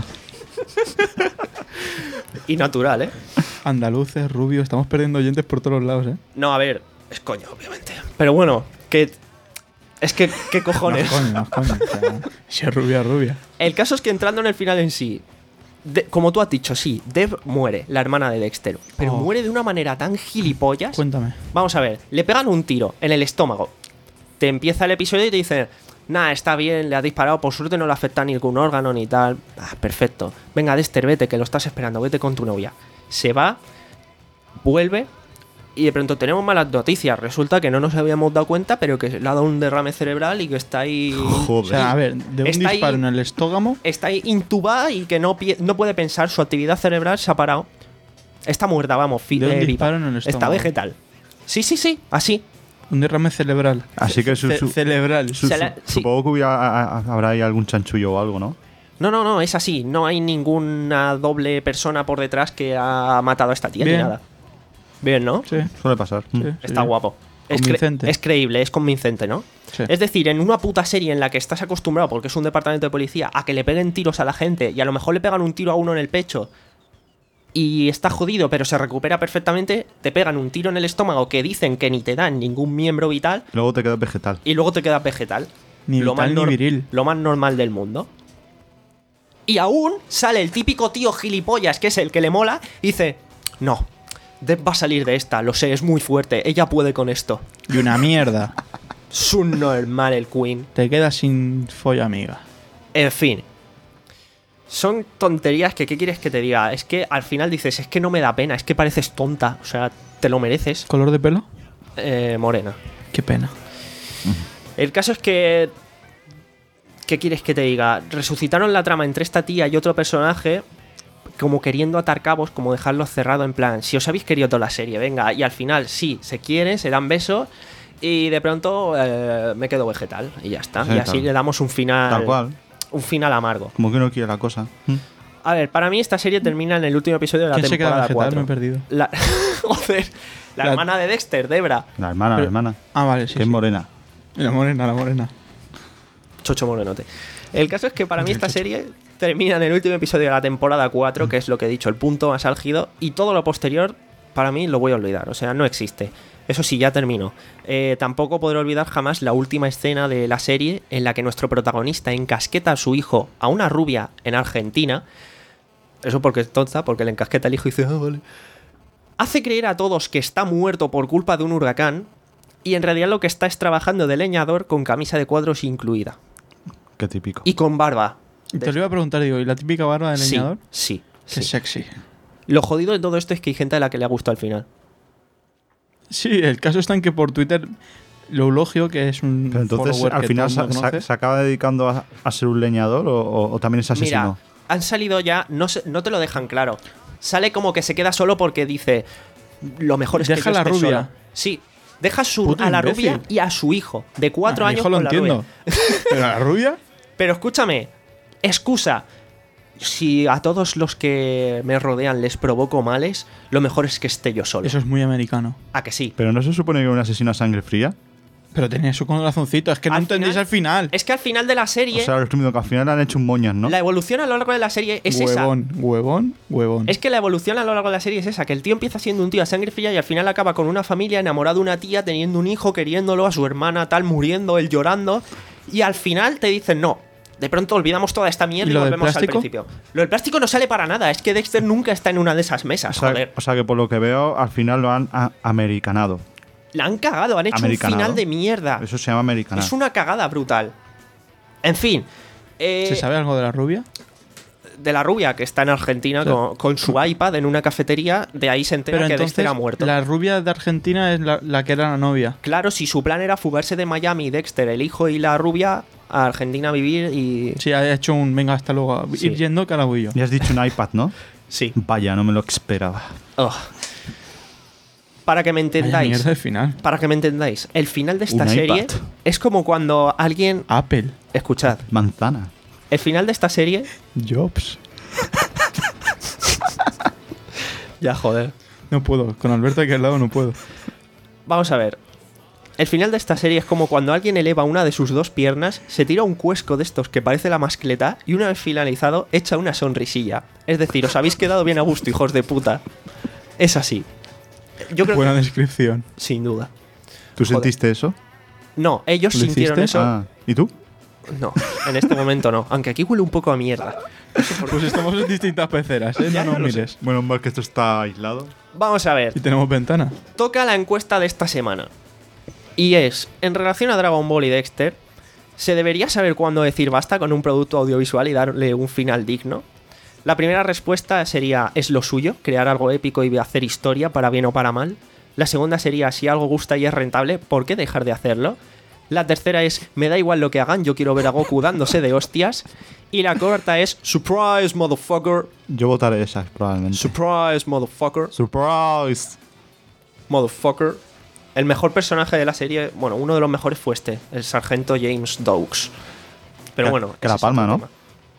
Y natural, ¿eh? Andaluces, rubios, estamos perdiendo oyentes por todos los lados, ¿eh? No, a ver, es coño, obviamente. Pero bueno, que... Es que, ¿qué cojones? No, coño, no, coño. O sea, si es rubia, rubia. El caso es que entrando en el final en sí, de- como tú has dicho, sí, Dev muere, la hermana de Dexter, pero Oh. muere de una manera tan gilipollas. Cuéntame. Vamos a ver, le pegan un tiro en el estómago. Te empieza el episodio y te dicen, Nah, está bien, le ha disparado, por suerte no le afecta ningún órgano ni tal. Ah, perfecto. Venga, Dexter, vete, que lo estás esperando, vete con tu novia. Se va, vuelve y de pronto tenemos malas noticias. Resulta que no nos habíamos dado cuenta, pero que le ha dado un derrame cerebral y que está ahí... Joder. O sea, a ver, de un Está disparo ahí- en el estómago. Está ahí intubada y que no, pie- no puede pensar, su actividad cerebral se ha parado. Está muerta, vamos, fi- De un eh, viva. disparo en el Está estómago. vegetal. Sí, sí, sí, así. Un derrame cerebral. Así que su- Ce- su- cerebral. Su- Se la- su- sí. Supongo que hubiera, a- a- habrá ahí algún chanchullo o algo, ¿no? No, no, no, es así. No hay ninguna doble persona por detrás que ha matado a esta tía Bien. ni nada. Bien, ¿no? Sí, Suele pasar. sí, Mm. Está sí. guapo. Es, cre- Convincente. es creíble, es convincente, ¿no? Sí. Es decir, en una puta serie en la que estás acostumbrado, porque es un departamento de policía, a que le peguen tiros a la gente y a lo mejor le pegan un tiro a uno en el pecho y está jodido, pero se recupera perfectamente, te pegan un tiro en el estómago que dicen que ni te dan ningún miembro vital Luego te quedas vegetal. y luego te quedas vegetal. Ni lo, vital más ni nor- viril. lo más normal del mundo. Y aún sale el típico tío gilipollas, que es el que le mola, y dice, no, Deb va a salir de esta, lo sé, es muy fuerte, ella puede con esto. Y una mierda. Es un normal el Queen. Te quedas sin folla amiga. En fin. Son tonterías que, ¿qué quieres que te diga? Es que al final dices, es que no me da pena, es que pareces tonta, o sea, te lo mereces. ¿Color de pelo? Eh, morena. Qué pena. El caso es que... ¿Qué quieres que te diga? Resucitaron la trama entre esta tía y otro personaje como queriendo atar cabos, como dejarlo cerrado en plan, si os habéis querido toda la serie, venga, y al final sí, se quieren, se dan besos y de pronto eh, me quedo vegetal y ya está. Sí, y así tal- le damos un final... Tal cual. Un final amargo. Como que uno quiere la cosa. Mm. A ver, para mí esta serie termina en el último episodio de la ¿Quién se queda temporada vegetal? cuatro. Me he perdido. La... Joder, la, La- hermana de Dexter, Debra. La hermana, Pero- la hermana. Ah, vale, sí. que es sí. morena. La morena, la morena. Chocho morenote. El caso es que para mí esta serie termina en el último episodio de la temporada cuatro, que es lo que he dicho, el punto más álgido, y todo lo posterior, para mí lo voy a olvidar, o sea, no existe. Eso sí, ya terminó. Eh, tampoco podré olvidar jamás la última escena de la serie en la que nuestro protagonista encasqueta a su hijo, a una rubia en Argentina. Eso porque es tonta, porque le encasqueta al hijo y dice, ah, vale. Hace creer a todos que está muerto por culpa de un huracán, y en realidad lo que está es trabajando de leñador con camisa de cuadros incluida. Qué típico. Y con barba. Y te lo iba a preguntar, digo, ¿y la típica barba de Sí, leñador? sí, Qué sí. sexy. Lo jodido de todo esto es que hay gente a la que le ha gustado al final. Sí, el caso está en que por Twitter lo eulogio, que es un Pero entonces, follower al que final, todo se, el mundo se- conoce. se acaba dedicando a, a ser un leñador o, o- o también es asesino. Mira, han salido ya, no, se- no te lo dejan claro. Sale como que se queda solo porque dice, lo mejor es Deja que yo a la esté rubia. solo". Sí, deja su- Puto a la imbécil. rubia y a su hijo, de cuatro A mi años hijo lo con la entiendo. rubia. Pero la rubia, Pero escúchame, excusa. Si a todos los que me rodean les provoco males, lo mejor es que esté yo solo. eso es muy americano. ¿A que sí? Pero no se supone que un asesino a sangre fría. Pero tenía su corazoncito, es que no Al entendéis final- al final. Es que al final de la serie, O sea, resumido, que al final le han hecho un moñas, ¿no? la evolución a lo largo de la serie es esa. Huevón, huevón, huevón. Es que la evolución a lo largo de la serie es esa, que el tío empieza siendo un tío a sangre fría y al final acaba con una familia, enamorado de una tía, teniendo un hijo, queriéndolo, a su hermana tal, muriendo, él llorando, y al final te dicen no. De pronto olvidamos toda esta mierda ¿Y y, lo del volvemos al plástico? principio. Lo del plástico no sale para nada, es que Dexter nunca está en una de esas O mesas, sea, joder. o sea, que por lo que veo, al final lo han a- americanado. La han cagado, han hecho un Americanado. final de mierda. Eso se llama americanado. Es una cagada brutal. En fin. eh, ¿Se sabe algo de la rubia? de la rubia que está en Argentina Sí. con, con su iPad en una cafetería, de ahí se entera Pero que entonces, Dexter ha muerto. la rubia de Argentina es la, la que era la novia. Claro, si su plan era fugarse de Miami, Dexter, el hijo y la rubia, a Argentina a vivir y... Sí, ha hecho un venga hasta luego. Sí. Ir yendo que ahora voy yo. Y has dicho un iPad, ¿no? Sí. Vaya, no me lo esperaba. Ugh. Para que me Vaya entendáis, mierda de final. para que me entendáis, el final de esta Un serie iPad. es como cuando alguien... Apple. Escuchad, Manzana. el final de esta serie... Jobs. Ya, joder. No puedo. Con Alberto aquí al lado no puedo. Vamos a ver. El final de esta serie es como cuando alguien eleva una de sus dos piernas, se tira un cuesco de estos que parece la mascleta y una vez finalizado echa una sonrisilla. Es decir, os habéis quedado bien a gusto, hijos de puta. Es así. Yo creo Buena que... descripción. Sin duda. ¿Tú Joder. sentiste eso? No, ellos ¿Lo sintieron hiciste? eso. Ah, ¿y tú? No, en este momento no. Aunque aquí huele un poco a mierda. Pues estamos en distintas peceras, ¿eh? Ya, No ya nos lo sé. mires. Bueno, mal que esto está aislado. Vamos a ver. Y tenemos ventana. Toca la encuesta de esta semana. Y es, en relación a Dragon Ball y Dexter, ¿Se debería saber cuándo decir basta con un producto audiovisual y darle un final digno? La primera respuesta sería, es lo suyo, crear algo épico y hacer historia para bien o para mal. La segunda sería, si algo gusta y es rentable, ¿por qué dejar de hacerlo? La tercera es, me da igual lo que hagan, yo quiero ver a Goku dándose de hostias. Y la cuarta es, surprise, motherfucker. Yo votaré esa, probablemente. Surprise, motherfucker. Surprise. Motherfucker. El mejor personaje de la serie, bueno, uno de los mejores fue este, el sargento James Dawes. Pero Que- bueno, que ese la es palma, otro ¿no? tema.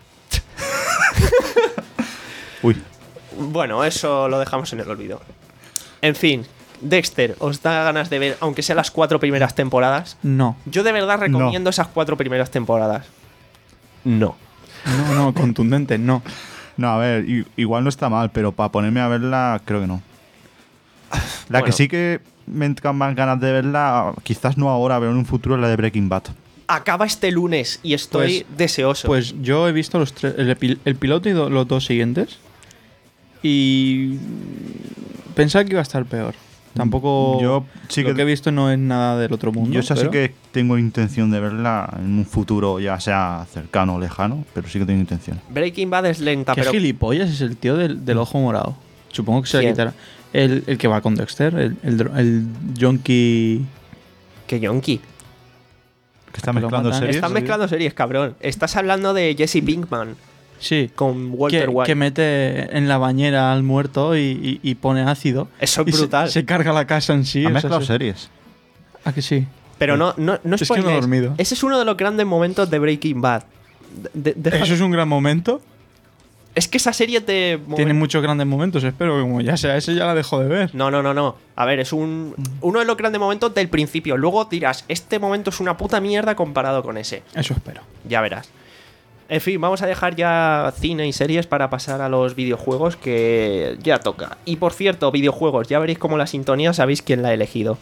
Uy. Bueno, eso lo dejamos en el olvido. En fin, Dexter, ¿os da ganas de ver, aunque sea las cuatro primeras temporadas? No. Yo de verdad recomiendo esas cuatro primeras temporadas. No. No, no, contundente, no. No, a ver, i- igual no está mal, pero para ponerme a verla, creo que no. La Bueno. que sí que me entran más ganas de verla, quizás no ahora, pero en un futuro, es la de Breaking Bad. Acaba este lunes y estoy Pues- deseoso. Pues yo he visto los tres, el, epi- el piloto y do- los dos siguientes. Y pensaba que iba a estar peor. Tampoco. Yo sí lo que- que he visto no es nada del otro mundo. Yo esa sí pero- que tengo intención de verla en un futuro, ya sea cercano o lejano, pero sí que tengo intención. Breaking Bad es lenta, ¿Qué pero gilipollas es el tío del, del ojo morado? Supongo que se le ¿Quién? quitará. El, el que va con Dexter, el, el, dro- el junkie. que yonki. Que está ¿A que lo mezclando matan? series. Están mezclando series, cabrón. Estás hablando de Jesse Pinkman Sí. con Walter Que, White. que mete en la bañera al muerto y, y- y pone ácido. Eso es Y se- brutal. Se, carga la casa en sí. Ha o sea, mezclado se- series. ¿A que sí? Pero no, no, no Es que no he spoilees. dormido. Ese es uno de los grandes momentos de Breaking Bad. De- de- deja- Eso es un gran momento. Es que esa serie te... Tiene muchos grandes momentos, espero que como ya sea ese ya la dejo de ver. No, no, no, no. A ver, es un uno de los grandes momentos del principio. Luego dirás, este momento es una puta mierda comparado con ese. Eso espero. Ya verás. En fin, vamos a dejar ya cine y series para pasar a los videojuegos, que ya toca. Y por cierto, videojuegos, ya veréis cómo la sintonía sabéis quién la ha elegido.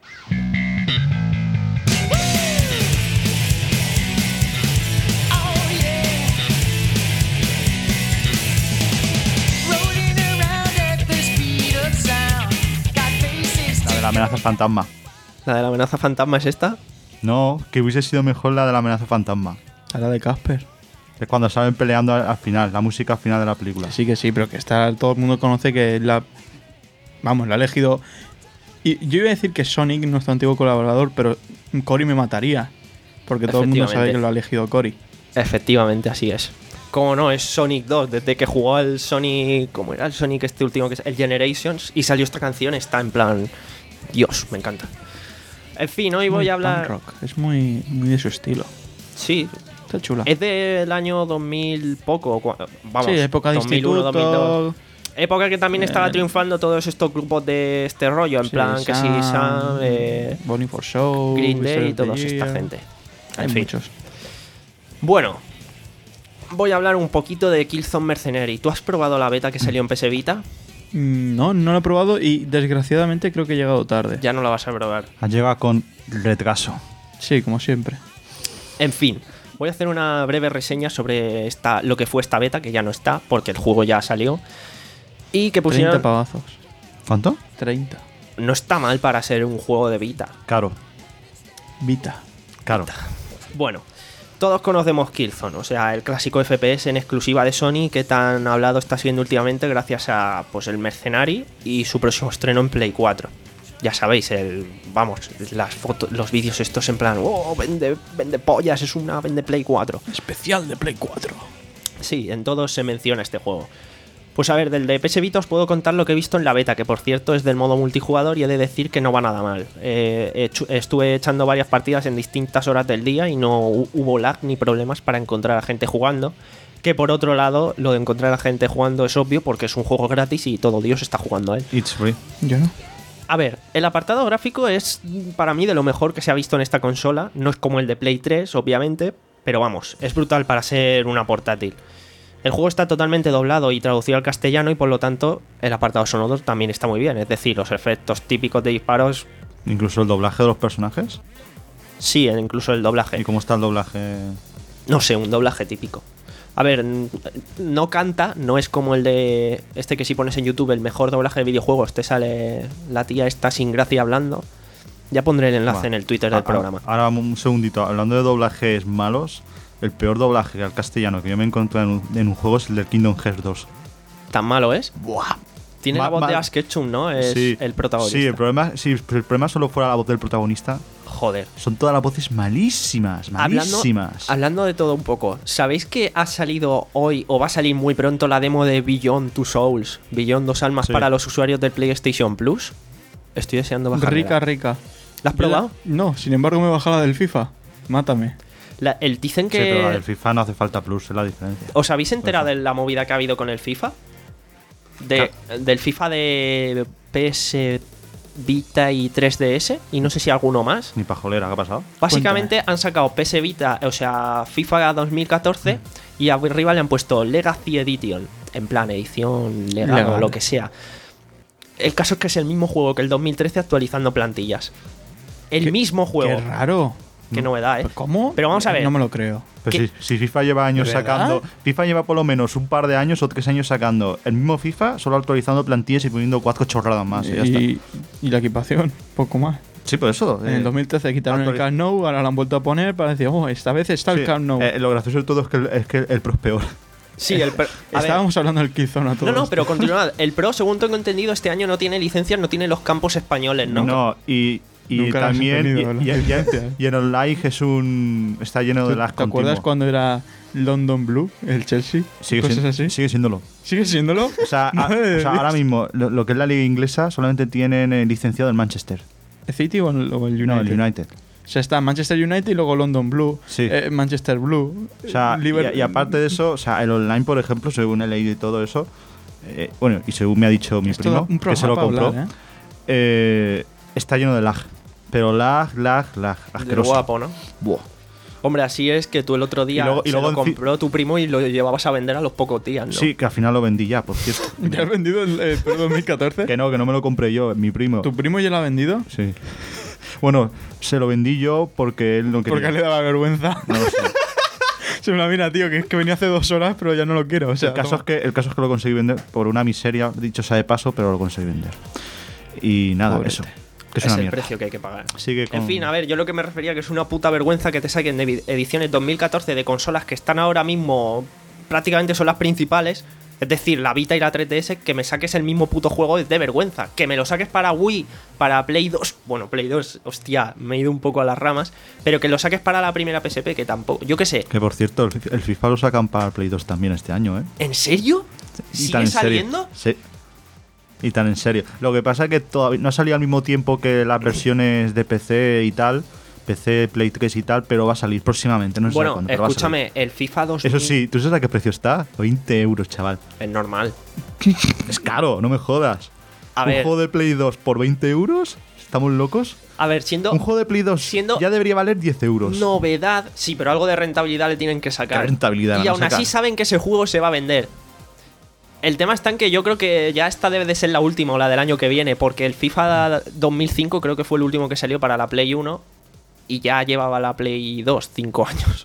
La de la amenaza fantasma. ¿La de la amenaza fantasma es esta? No, que hubiese sido mejor la de la amenaza fantasma. A la de Casper. Es cuando salen peleando al, al final, la música al final de la película. Que sí, que sí, pero que está, todo el mundo conoce que la. Vamos, la ha elegido. Y yo iba a decir que Sonic, nuestro antiguo colaborador, pero Cory me mataría. Porque todo el mundo sabe Efectivamente. que lo ha elegido Cory. Efectivamente, así es. Como no, es Sonic dos. Desde que jugó al Sonic. ¿Cómo era el Sonic este último? Que es el Generations. Y salió esta canción, está en plan. Dios, me encanta. En fin, hoy voy Muy a hablar. punk rock. Es muy, muy de su estilo. Sí, Está chula. es del año dos mil poco. cua- Vamos, sí, época de dos mil uno, dos mil dos. instituto. Época que también estaba Eh, triunfando todos estos grupos de este rollo. En Sí, plan, que sí, Sam, Sam, eh, Bonnie for Show, Green Day y Wizard of toda the esta Year. gente. Hay En fin. muchos. Bueno, voy a hablar un poquito de Killzone Mercenary. ¿Tú has probado la beta que salió en P S Vita? Mm, No, no lo he probado y desgraciadamente creo que he llegado tarde. Ya no la vas a probar. Ha llegado con retraso. Sí, como siempre. En fin, voy a hacer una breve reseña sobre esta, lo que fue esta beta, que ya no está, porque el juego ya salió. Y que pusieron... treinta pavazos. ¿Cuánto? treinta. No está mal para ser un juego de Vita. Caro. Vita. Caro. Bueno, todos conocemos Killzone, o sea, el clásico F P S en exclusiva de Sony que tan hablado está siendo últimamente gracias a pues el Mercenary y su próximo estreno en Play cuatro. Ya sabéis, el vamos, las fotos, los vídeos estos en plan, oh, vende, vende pollas, es una vende Play cuatro. Especial de Play cuatro. Sí, en todos se menciona este juego. Pues a ver, del de P S Vita os puedo contar lo que he visto en la beta, que por cierto es del modo multijugador y he de decir que no va nada mal. Eh, he hecho- estuve echando varias partidas en distintas horas del día y no hu- hubo lag ni problemas para encontrar a gente jugando. Que por otro lado, lo de encontrar a gente jugando es obvio porque es un juego gratis y todo Dios está jugando a él. It's free. Yo no. A ver, el apartado gráfico es para mí de lo mejor que se ha visto en esta consola. No es como el de Play tres, obviamente, pero vamos, es brutal para ser una portátil. El juego está totalmente doblado y traducido al castellano y por lo tanto el apartado sonoro también está muy bien. Es decir, los efectos típicos de disparos, Incluso el doblaje de los personajes. sí, incluso el doblaje. ¿Y cómo está el doblaje? No sé, un doblaje típico. A ver, n- no canta, no es como el de este que si pones en YouTube el mejor doblaje de videojuegos, te sale la tía esta sin gracia hablando. Ya pondré el enlace Va. en el Twitter Ah, del programa. Ahora un segundito, hablando de doblajes malos, el peor doblaje al castellano que yo me he encontrado en un, en un juego es el del Kingdom Hearts dos. ¿Tan malo es? Buah. Tiene Ma- la voz ma- de Ash Ketchum, ¿no? Es Sí, el protagonista. Sí, el problema, si el problema solo fuera la voz del protagonista, Joder. son todas las voces malísimas, Hablando, malísimas. hablando de todo un poco, ¿sabéis que ha salido hoy o va a salir muy pronto la demo de Beyond Two Souls, Beyond Dos Almas Sí. para los usuarios del PlayStation Plus? Estoy deseando bajar. Rica, rica. ¿La has probado? Yo la- No, sin embargo me baja la del FIFA. Mátame. La- el dicen Sí, pero la que... del FIFA no hace falta plus, es la diferencia. ¿Os habéis enterado Pues de la movida que ha habido con el FIFA? De, del FIFA de P S Vita y tres D S y no sé si alguno más. Ni pajolera, ¿qué ha pasado? Básicamente han sacado P S Vita, o sea, FIFA dos mil catorce y arriba le han puesto Legacy Edition, en plan edición legal, Legal. o lo que sea. El caso es que es el mismo juego que el dos mil trece actualizando plantillas. El Qué- mismo juego. Qué raro. Qué novedad, ¿eh? ¿Cómo? Pero vamos a ver. No me lo creo. Pues ¿Qué? si, si FIFA lleva años ¿De verdad? sacando. FIFA lleva por lo menos un par de años o tres años sacando el mismo FIFA, solo actualizando plantillas y poniendo cuatro chorradas más. Y, ya está. y, y la equipación, poco más. Sí, por eso. En eh, el dos mil trece quitaron el actualiz- Camp Nou, ahora lo han vuelto a poner para decir, oh, esta vez está sí, el Camp Nou. eh, lo gracioso de todo es que el, es que el Pro es peor. Sí, el per- a ver. Estábamos hablando del Killzone a todos. No, no, pero continuad. El Pro, según tengo entendido, este año no tiene licencias, no tiene los campos españoles, ¿no? y, y Nunca las he también. tenido, y, las y- y- licencias. y en online es un. Está lleno de ¿Te, las te acuerdas cuando era London Blue, el Chelsea? Sigue, Cosas siendo, así. sigue siéndolo. ¿Sigue siéndolo? O sea, a- Madre de o sea, Dios. ahora mismo, lo, lo que es la liga inglesa solamente tienen eh, licenciado el Manchester. ¿El City o el, o el United? No, el United. O sea, está Manchester United y luego London Blue, Sí. eh, Manchester Blue. O sea, y, Liver- y aparte de eso, o sea, el online, por ejemplo, según he leído y todo eso, eh, bueno, y según me ha dicho mi Esto primo, da un que se lo programa para compró, hablar, ¿eh? eh, está lleno de lag. Pero lag, lag, lag. De Asqueroso. guapo, ¿no? Buah. Hombre, así es que tú el otro día Y luego- y se luego lo enci- compró tu primo y lo llevabas a vender a los pocos días, ¿no? Sí, que al final lo vendí ya, por cierto. ¿Ya has vendido el, el Pro dos mil catorce? que no, que no me lo compré yo, mi primo. ¿Tu primo ya lo ha vendido? Sí. Bueno, se lo vendí yo porque él no quería. Porque le daba vergüenza. No lo sé. Se me la mira, tío, que es que venía hace dos horas, pero ya no lo quiero. O sea, el, caso toma. es que, el caso es que lo conseguí vender por una miseria, dicho sea de paso, pero lo conseguí vender. Y nada, Pobrete. eso. Que es, es una el mierda. precio que hay que pagar. Sigue con... En fin, a ver, yo lo que me refería que es una puta vergüenza que te saquen de edi- ediciones dos mil catorce de consolas que están ahora mismo prácticamente son las principales, es decir, la Vita y la tres D S, que me saques el mismo puto juego es de vergüenza. Que me lo saques para Wii, para Play dos, bueno, Play dos, hostia, me he ido un poco a las ramas, pero que lo saques para la primera P S P, que tampoco, yo qué sé. Que por cierto, el, el FIFA lo sacan para el Play dos también este año, ¿eh? ¿En serio? Y ¿Sigue tan en serio. saliendo? Sí. Y tan en serio. Lo que pasa es que todavía no ha salido al mismo tiempo que las versiones de P C y tal, P C, Play tres y tal, pero va a salir próximamente, no sé Bueno, cuándo, pero va a salir. escúchame, el FIFA dos mil Eso sí, ¿tú sabes a qué precio está? veinte euros, chaval. es normal. Es caro, no me jodas. A ¿Un ver. juego de Play dos por veinte euros? ¿Estamos locos? A ver, siendo Un juego de Play dos siendo ya debería valer diez euros. novedad, sí, pero algo de rentabilidad le tienen que sacar. ¿Qué rentabilidad Y van a aún sacar? así saben que ese juego se va a vender. El tema está en que yo creo que ya esta debe de ser la última o la del año que viene, porque el FIFA dos mil cinco creo que fue el último que salió para la Play uno y ya llevaba la Play dos cinco años.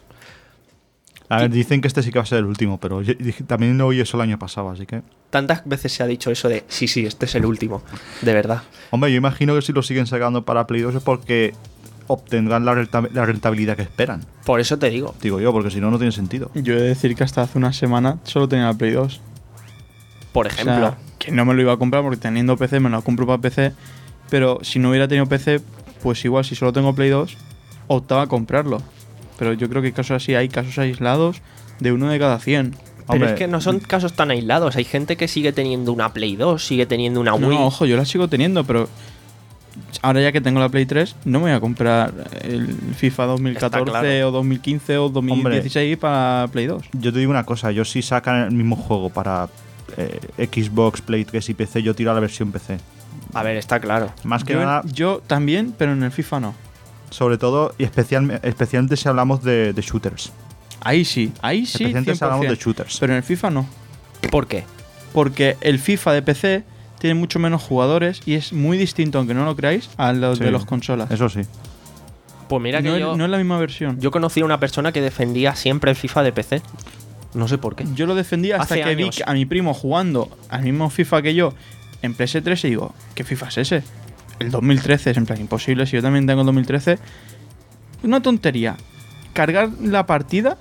A ver, dicen que este sí que va a ser el último, pero yo dije- también lo oí eso el año pasado, así que... Tantas veces se ha dicho eso de, sí, sí, este es el último, de verdad. Hombre, yo imagino que si lo siguen sacando para Play dos es porque obtendrán la, renta- la rentabilidad que esperan. Por eso te digo. Digo yo, porque si no, no tiene sentido. Yo he de decir que hasta hace una semana solo tenía la Play dos. Por O ejemplo, sea, que no me lo iba a comprar porque teniendo P C me lo compro para P C. Pero si no hubiera tenido P C, pues igual si solo tengo Play dos, optaba a comprarlo. Pero yo creo que casos así hay casos aislados de uno de cada cien. pero Hombre, es que no son casos tan aislados. Hay gente que sigue teniendo una Play dos, sigue teniendo una No, Wii. no, ojo, yo la sigo teniendo, pero ahora ya que tengo la Play tres, no me voy a comprar el FIFA dos mil catorce Está claro. o dos mil quince o dos mil dieciséis para Play dos. yo te digo una cosa, yo si sacan el mismo juego para eh, Xbox, Play tres y P C, yo tiro a la versión P C. A ver, está claro. Más que Yo, nada, yo también, pero en el FIFA no. sobre todo, y especial, especialmente si hablamos de, de shooters. Ahí sí, ahí sí, Especialmente si hablamos de cien por cien. shooters. Pero en el FIFA no. ¿Por qué? Porque el FIFA de P C tiene mucho menos jugadores y es muy distinto, aunque no lo creáis, a los Sí, de los consolas. Eso sí. Pues mira que no, yo, es, no es la misma versión. yo conocí a una persona que defendía siempre el FIFA de P C. No sé por qué. Yo lo defendí hasta Hace que vi años. a mi primo jugando al mismo FIFA que yo en P S tres y digo, ¿qué FIFA es ese? el dos mil trece es en plan imposible, si yo también tengo el dos mil trece, una tontería. Cargar la partida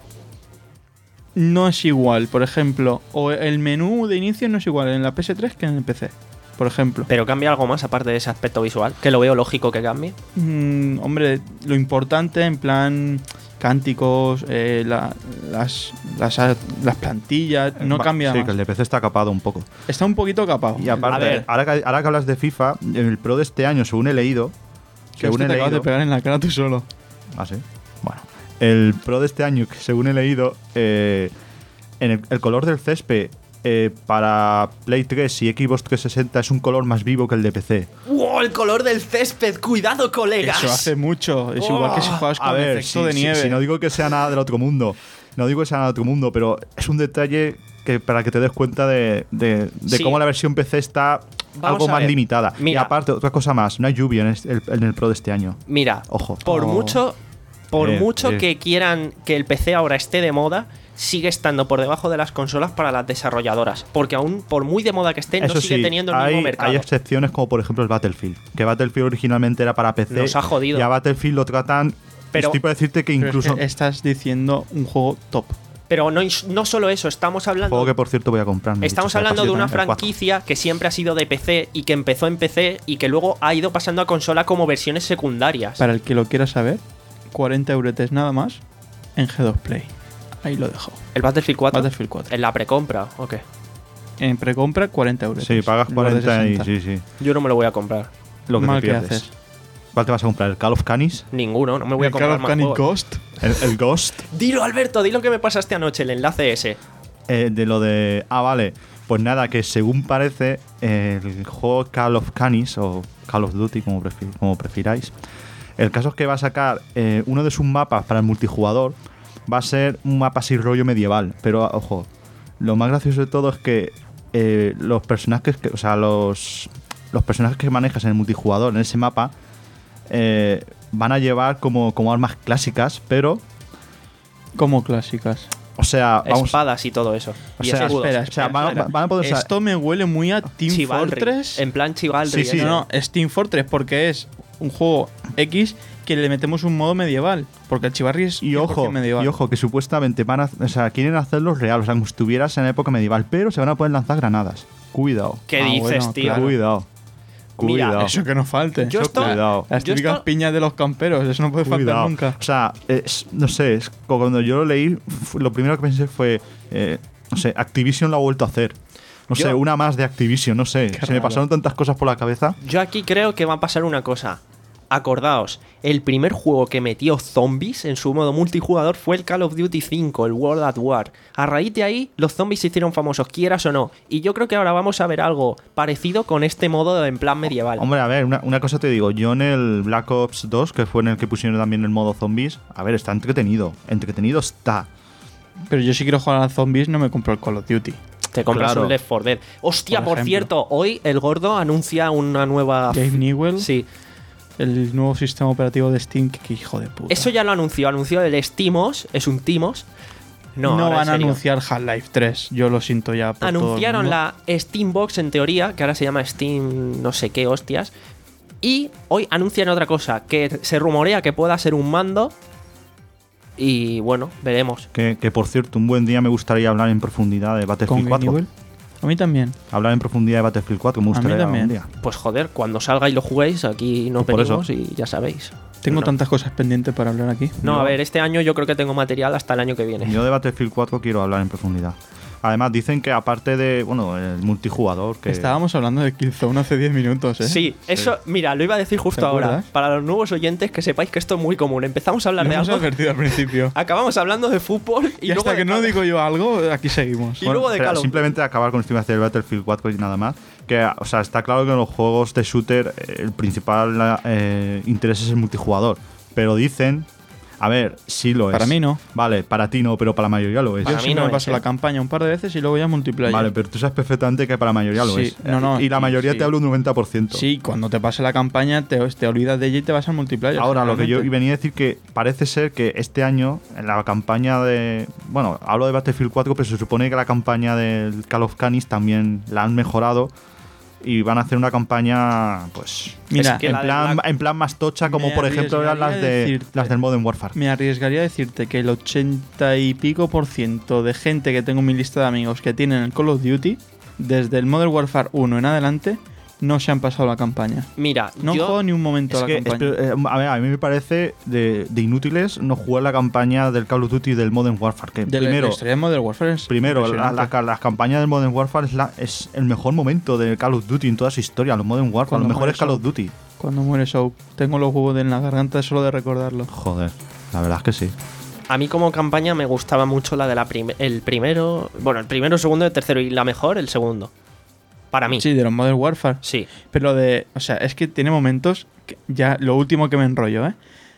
no es igual, por ejemplo, o el menú de inicio no es igual en la P S tres que en el P C, por ejemplo. Pero cambia algo más aparte de ese aspecto visual, que lo veo lógico que cambie. Mm, hombre, lo importante en plan cánticos, eh, la- las, las, las plantillas, no Va- cambia Sí, más. que el de P C está capado un poco. Está un poquito capado. Y aparte, A ver. ahora que, ahora que hablas de FIFA, el Pro de este año, según he leído. Que Según hostia, he te acabas leído. de pegar en la cara tú solo. Ah, sí. Bueno. El Pro de este año, que según he leído, eh, en el, el color del césped eh, para Play tres y Xbox trescientos sesenta es un color más vivo que el de P C. ¡Wow! El color del césped. Cuidado, colegas. Eso hace mucho. Es igual que si juegas A con ver, efecto si, de si- nieve. si no digo que sea nada del otro mundo, no digo que sea nada del otro mundo, pero es un detalle que para que te des cuenta de, de- de Sí. cómo la versión P C está Vamos algo a más ver. limitada. Y Mira. aparte, otra cosa más, no hay lluvia en, este- el- en el Pro de este año. Mira, Ojo. por Oh. mucho, por Eh, mucho eh. que quieran que el P C ahora esté de moda, sigue estando por debajo de las consolas para las desarrolladoras. Porque aún, por muy de moda que esté, no Eso sigue sí, teniendo el hay, mismo mercado. hay excepciones como por ejemplo el Battlefield, que Battlefield originalmente era para P C. Nos ha jodido. Y a Battlefield lo tratan. Pero- estoy para decirte que Pero es incluso. que estás diciendo un juego top. Pero no, no solo eso, estamos hablando. Juego que por cierto voy a comprar. me he Estamos dicho, o sea, hablando de aparte una también el cuatro. franquicia que siempre ha sido de P C y que empezó en P C y que luego ha ido pasando a consola como versiones secundarias. Para el que lo quiera saber, cuarenta euretes nada más en G dos Play. Ahí lo dejo. ¿El Battlefield cuatro? Battlefield cuatro. ¿En la precompra o qué? En precompra, cuarenta euros. Sí, pagas cuarenta y sí, sí. Yo no me lo voy a comprar. Lo que Mal te que pierdes. haces. ¿Cuál te vas a comprar? ¿El Call of Canis? Ninguno, no me voy a El comprar Call of más Duty juegos. Ghost. ¿El, el Ghost? Dilo, Alberto, di lo que me pasaste anoche, el enlace ese. Eh, de lo de. Ah, vale. Pues nada, que según parece, eh, el juego Call of Canis o Call of Duty, como, prefi- como prefiráis. El caso es que va a sacar eh, uno de sus mapas para el multijugador. Va a ser un mapa así rollo medieval. Pero ojo, lo más gracioso de todo es que eh, los personajes que. O sea, los. Los personajes que manejas en el multijugador en ese mapa. eh, van a llevar como, como armas clásicas, pero. Como clásicas. O sea, vamos. Espadas y todo eso. O y sea, escudos. espera, o sea, espera, van, espera. van a poder. Esto me huele muy a Team Chivalry, Fortress. En plan Chivalry. Sí, sí. eso. No, no, es Team Fortress porque es un juego X que le metemos un modo medieval. Porque el Chivalry es Y cien por ojo, cien medieval. y ojo, que supuestamente van a, o sea, quieren hacerlos real, o sea, como si estuvieras en la época medieval, pero se van a poder lanzar granadas. Cuidado. ¿Qué Ah, dices, bueno, tío? claro. Cuidado. Mira, Cuidado. Eso que no falte. Yo Eso esto- que- Cuidado. Las yo típicas esto- piñas de los camperos, eso no puede faltar Cuidado. nunca. O sea, es- no sé, es, como cuando yo lo leí, fu- lo primero que pensé fue, eh, no sé, Activision lo ha vuelto a hacer. No Yo- sé, una más de Activision, no sé. Qué Se me raro. pasaron tantas cosas por la cabeza. Yo aquí creo que va a pasar una cosa. Acordaos, el primer juego que metió zombies en su modo multijugador fue el Call of Duty cinco, el World at War. A raíz de ahí, los zombies se hicieron famosos, quieras o no. Y yo creo que ahora vamos a ver algo parecido con este modo en plan medieval. Hombre, a ver, una, una cosa te digo, yo en el Black Ops dos, que fue en el que pusieron también el modo zombies, a ver, está entretenido. Entretenido está. Pero yo si quiero jugar a zombies no me compro el Call of Duty. Te compras claro. un Left four Dead. Hostia, Por por, ejemplo. cierto, hoy el gordo anuncia una nueva... Gabe Newell, Sí, el nuevo sistema operativo de Steam, que, que hijo de puta. eso ya lo anunció. Anunció el Steamos, es un Timos. No, No, ahora en van a serio. anunciar Half-Life tres, yo lo siento ya por todo el Anunciaron mundo. la Steambox en teoría, que ahora se llama Steam no sé qué hostias. Y hoy anuncian otra cosa, que se rumorea que pueda ser un mando. Y bueno, veremos. Que, que por cierto, un buen día me gustaría hablar en profundidad de con Battlefield Gabe cuatro. Newell. A mí también. Hablar en profundidad de Battlefield cuatro, me A mí gustaría también. un día. Pues joder, cuando salga y lo juguéis, aquí nos Pues por venimos y ya sabéis. Tengo No. tantas cosas pendientes para hablar aquí. No, Yo- a ver, este año yo creo que tengo material hasta el año que viene. Yo de Battlefield cuatro quiero hablar en profundidad. Además, dicen que aparte de, bueno, el multijugador, que Estábamos hablando de Killzone hace diez minutos, ¿eh? Sí, eso, mira, lo iba a decir justo ¿Te ahora. acuerdas? Para los nuevos oyentes, que sepáis que esto es muy común. Empezamos a hablar Lo de hemos algo, advertido al principio. acabamos hablando de fútbol y, Y, luego hasta de que no Call- digo yo algo, aquí seguimos. Y luego de espera, Call of simplemente acabar con esto del Battlefield cuatro y nada más. Que, o sea, está claro que en los juegos de shooter eh, el principal eh, interés es el multijugador. Pero dicen, a ver, sí lo es. Para mí no. Vale, para ti no, pero para la mayoría lo es. Para Yo mí sí no me es, paso ¿eh? la campaña un par de veces y luego ya multiplayer. Vale, pero tú sabes perfectamente que para la mayoría lo Sí, es. no, no, y la y- mayoría sí. te habla un noventa por ciento. Sí, cuando te pase la campaña te, te olvidas de ella y te vas al multiplayer. Ahora, lo que yo generalmente. venía a decir que parece ser que este año, en la campaña de. Bueno, hablo de Battlefield cuatro, pero se supone que la campaña del Call of Canis también la han mejorado. y van a hacer una campaña, pues, Mira, Es que en la de plan, Black- en plan más tocha, como Me por ejemplo eran las arriesgaría de decirte- las del Modern Warfare. Me arriesgaría a decirte que el ochenta y pico por ciento de gente que tengo en mi lista de amigos que tienen el Call of Duty, desde el Modern Warfare uno en adelante, no se han pasado la campaña. Mira, No han yo... jugado ni un momento Es a la que, campaña. es- eh, a, ver, a mí me parece de, de inútiles no jugar la campaña del Call of Duty y del Modern Warfare. Que de la- primero, la historia de Modern Warfare es primero la- impresionante. la- las campañas del Modern Warfare es, la- es el mejor momento del Call of Duty en toda su historia. Los Modern Warfare, Cuando los mejores muere Call of Soap. Duty. Cuando muere Soap, tengo los huevos en la garganta solo de recordarlo. Joder, la verdad es que sí. A mí como campaña me gustaba mucho la de la prim- el primero, bueno, el primero, el segundo y el tercero, y la mejor el segundo. Para mí. Sí, de los Modern Warfare. Sí. Pero de. O sea, es que tiene momentos. Que ya, lo último que me enrollo, ¿eh?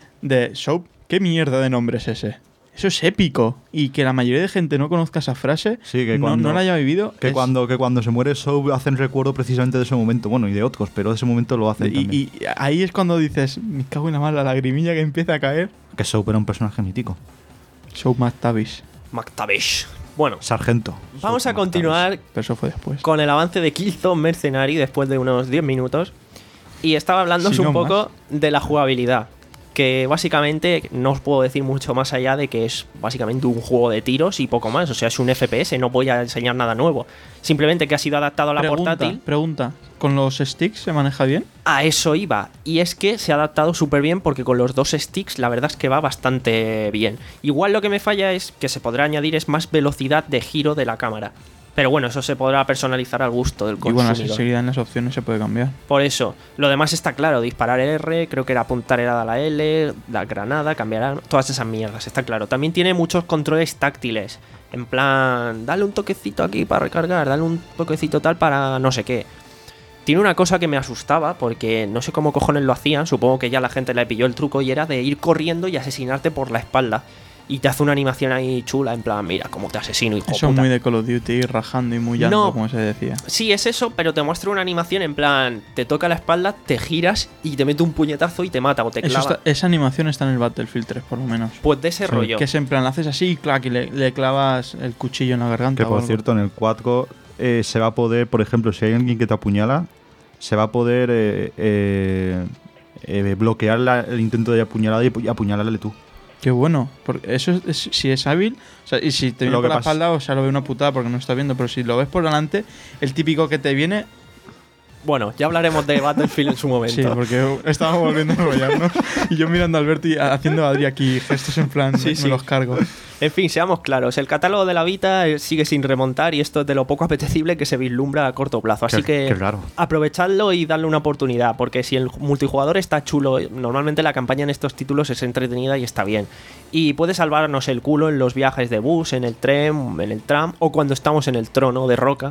De Soap, ¿qué mierda de nombre es ese? Eso es épico. Y que la mayoría de gente no conozca esa frase, Sí, que no, cuando- no la haya vivido. Que es- cuando, que cuando se muere Soap hacen recuerdo precisamente de ese momento. Bueno, y de otros, pero de ese momento lo hacen también. y, y ahí es cuando dices, me cago en la mala, la lagrimilla que empieza a caer. Que Soap era un personaje mítico. Soap McTavish. McTavish. Bueno, Sargento. vamos Soap a continuar Pero eso fue después. con el avance de Killzone Mercenary después de unos diez minutos. Y estaba hablándoos Si no un poco de la jugabilidad. Que básicamente no os puedo decir mucho más allá de que es básicamente un juego de tiros y poco más. O sea, es un F P S, no voy a enseñar nada nuevo. Simplemente que ha sido adaptado a la pregunta, portátil. pregunta, ¿con los sticks se maneja bien? A eso iba. Y es que se ha adaptado súper bien porque con los dos sticks la verdad es que va bastante bien. Igual lo que me falla es que se podrá añadir es más velocidad de giro de la cámara. Pero bueno, eso se podrá personalizar al gusto del Y bueno, consumidor. enseguida en las opciones se puede cambiar. Por eso, lo demás está claro, disparar R, creo que era apuntar era la L, la granada, cambiar, todas esas mierdas, está claro. También tiene muchos controles táctiles, en plan, dale un toquecito aquí para recargar, dale un toquecito tal para no sé qué. Tiene una cosa que me asustaba, porque no sé cómo cojones lo hacían, supongo que ya la gente le pilló el truco, y era de ir corriendo y asesinarte por la espalda. Y te hace una animación ahí chula, en plan, mira cómo te asesino, hijo Eso es puta. muy de Call of Duty, ir rajando y mullando, No. como se decía. Sí, es eso, pero te muestra una animación en plan, te toca la espalda, te giras y te mete un puñetazo y te mata o te Eso clava. está- esa animación está en el Battlefield tres, por lo menos. Pues de ese Sí, rollo. Que es en plan, la haces así y clac, y le, le clavas el cuchillo en la garganta. Que o por algo. cierto, en el cuatro eh, se va a poder, por ejemplo, si hay alguien que te apuñala, se va a poder eh, eh, eh, bloquear la- el intento de apuñalada y apu- apuñalarle tú. Qué bueno, porque eso es, es- si es hábil, o sea, y si te viene Lo por que la pasa- espalda, o sea, lo ve una putada porque no está viendo, pero si lo ves por delante, el típico que te viene, Bueno, ya hablaremos de Battlefield en su momento. sí, porque estábamos volviendo a enrollarnos y yo mirando a Alberto y haciendo a Adri aquí gestos en plan, Sí, me, sí. me los cargo. En fin, seamos claros, el catálogo de la Vita eh, sigue sin remontar y esto es de lo poco apetecible que se vislumbra a corto plazo. Así Qué- que qué raro. aprovechadlo y darle una oportunidad, porque si el multijugador está chulo, normalmente la campaña en estos títulos es entretenida y está bien. Y puede salvarnos el culo en los viajes de bus, en el tren, en el tram o cuando estamos en el trono de roca.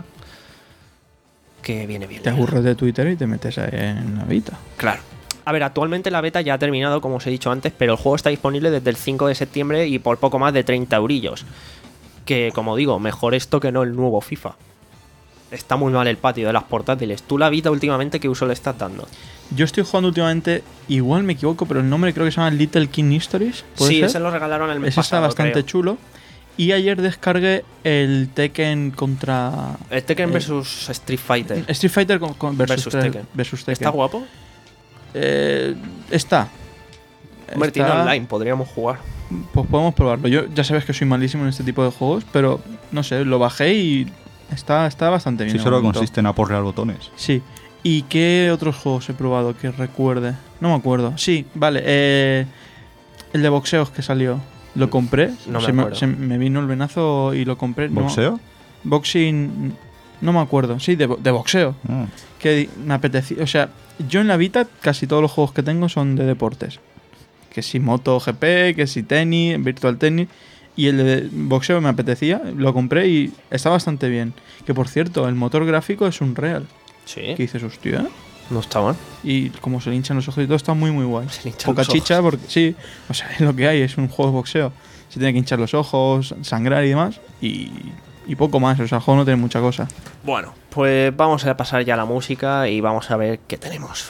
Que viene bien. Te aburres de Twitter y te metes ahí en la Vita. Claro. A ver, actualmente la beta ya ha terminado, como os he dicho antes, pero el juego está disponible desde el cinco de septiembre y por poco más de treinta eurillos. Que, como digo, mejor esto que no el nuevo FIFA. Está muy mal el patio de las portátiles. ¿Tú la Vita últimamente qué uso le estás dando? Yo estoy jugando últimamente, igual me equivoco, pero el nombre creo que se llama Little King Histories. ¿puede Sí, ser? ese lo regalaron el mes Ese está pasado, bastante creo. chulo. Y ayer descargué el Tekken contra... El Tekken Eh, versus Street Fighter. Street Fighter con, con- versus, Versus Te- Tekken. versus Tekken. ¿Está guapo? Eh, está. Hombre, tiene Está- online, podríamos jugar. Pues podemos probarlo. Yo ya sabes que soy malísimo en este tipo de juegos, pero no sé, lo bajé y está, está bastante bien. Si de solo momento. consiste en aporrear botones. Sí. ¿Y qué otros juegos he probado que recuerde? No me acuerdo. Sí, vale. eh, el de boxeos que salió. Lo compré. No me se, me, acuerdo. se me vino el venazo y lo compré. No- ¿Boxeo? boxing. No me acuerdo. Sí, de, bo- de boxeo. Ah. Que me apetecía. O sea, yo en la Vita casi todos los juegos que tengo son de deportes. Que si MotoGP, que si tenis, Virtual Tennis. Y el de boxeo me apetecía, lo compré y está bastante bien. Que por cierto, el motor gráfico es un Real. Sí. Que dices, hostia. No está mal. Y como se le hinchan los ojos y todo, está muy, muy guay. Se le hinchan Poca los chicha, porque sí. O sea, es lo que hay, es un juego de boxeo. Se tiene que hinchar los ojos, sangrar y demás. Y, y poco más. O sea, el juego no tiene mucha cosa. Bueno, pues vamos a pasar ya a la música y vamos a ver qué tenemos.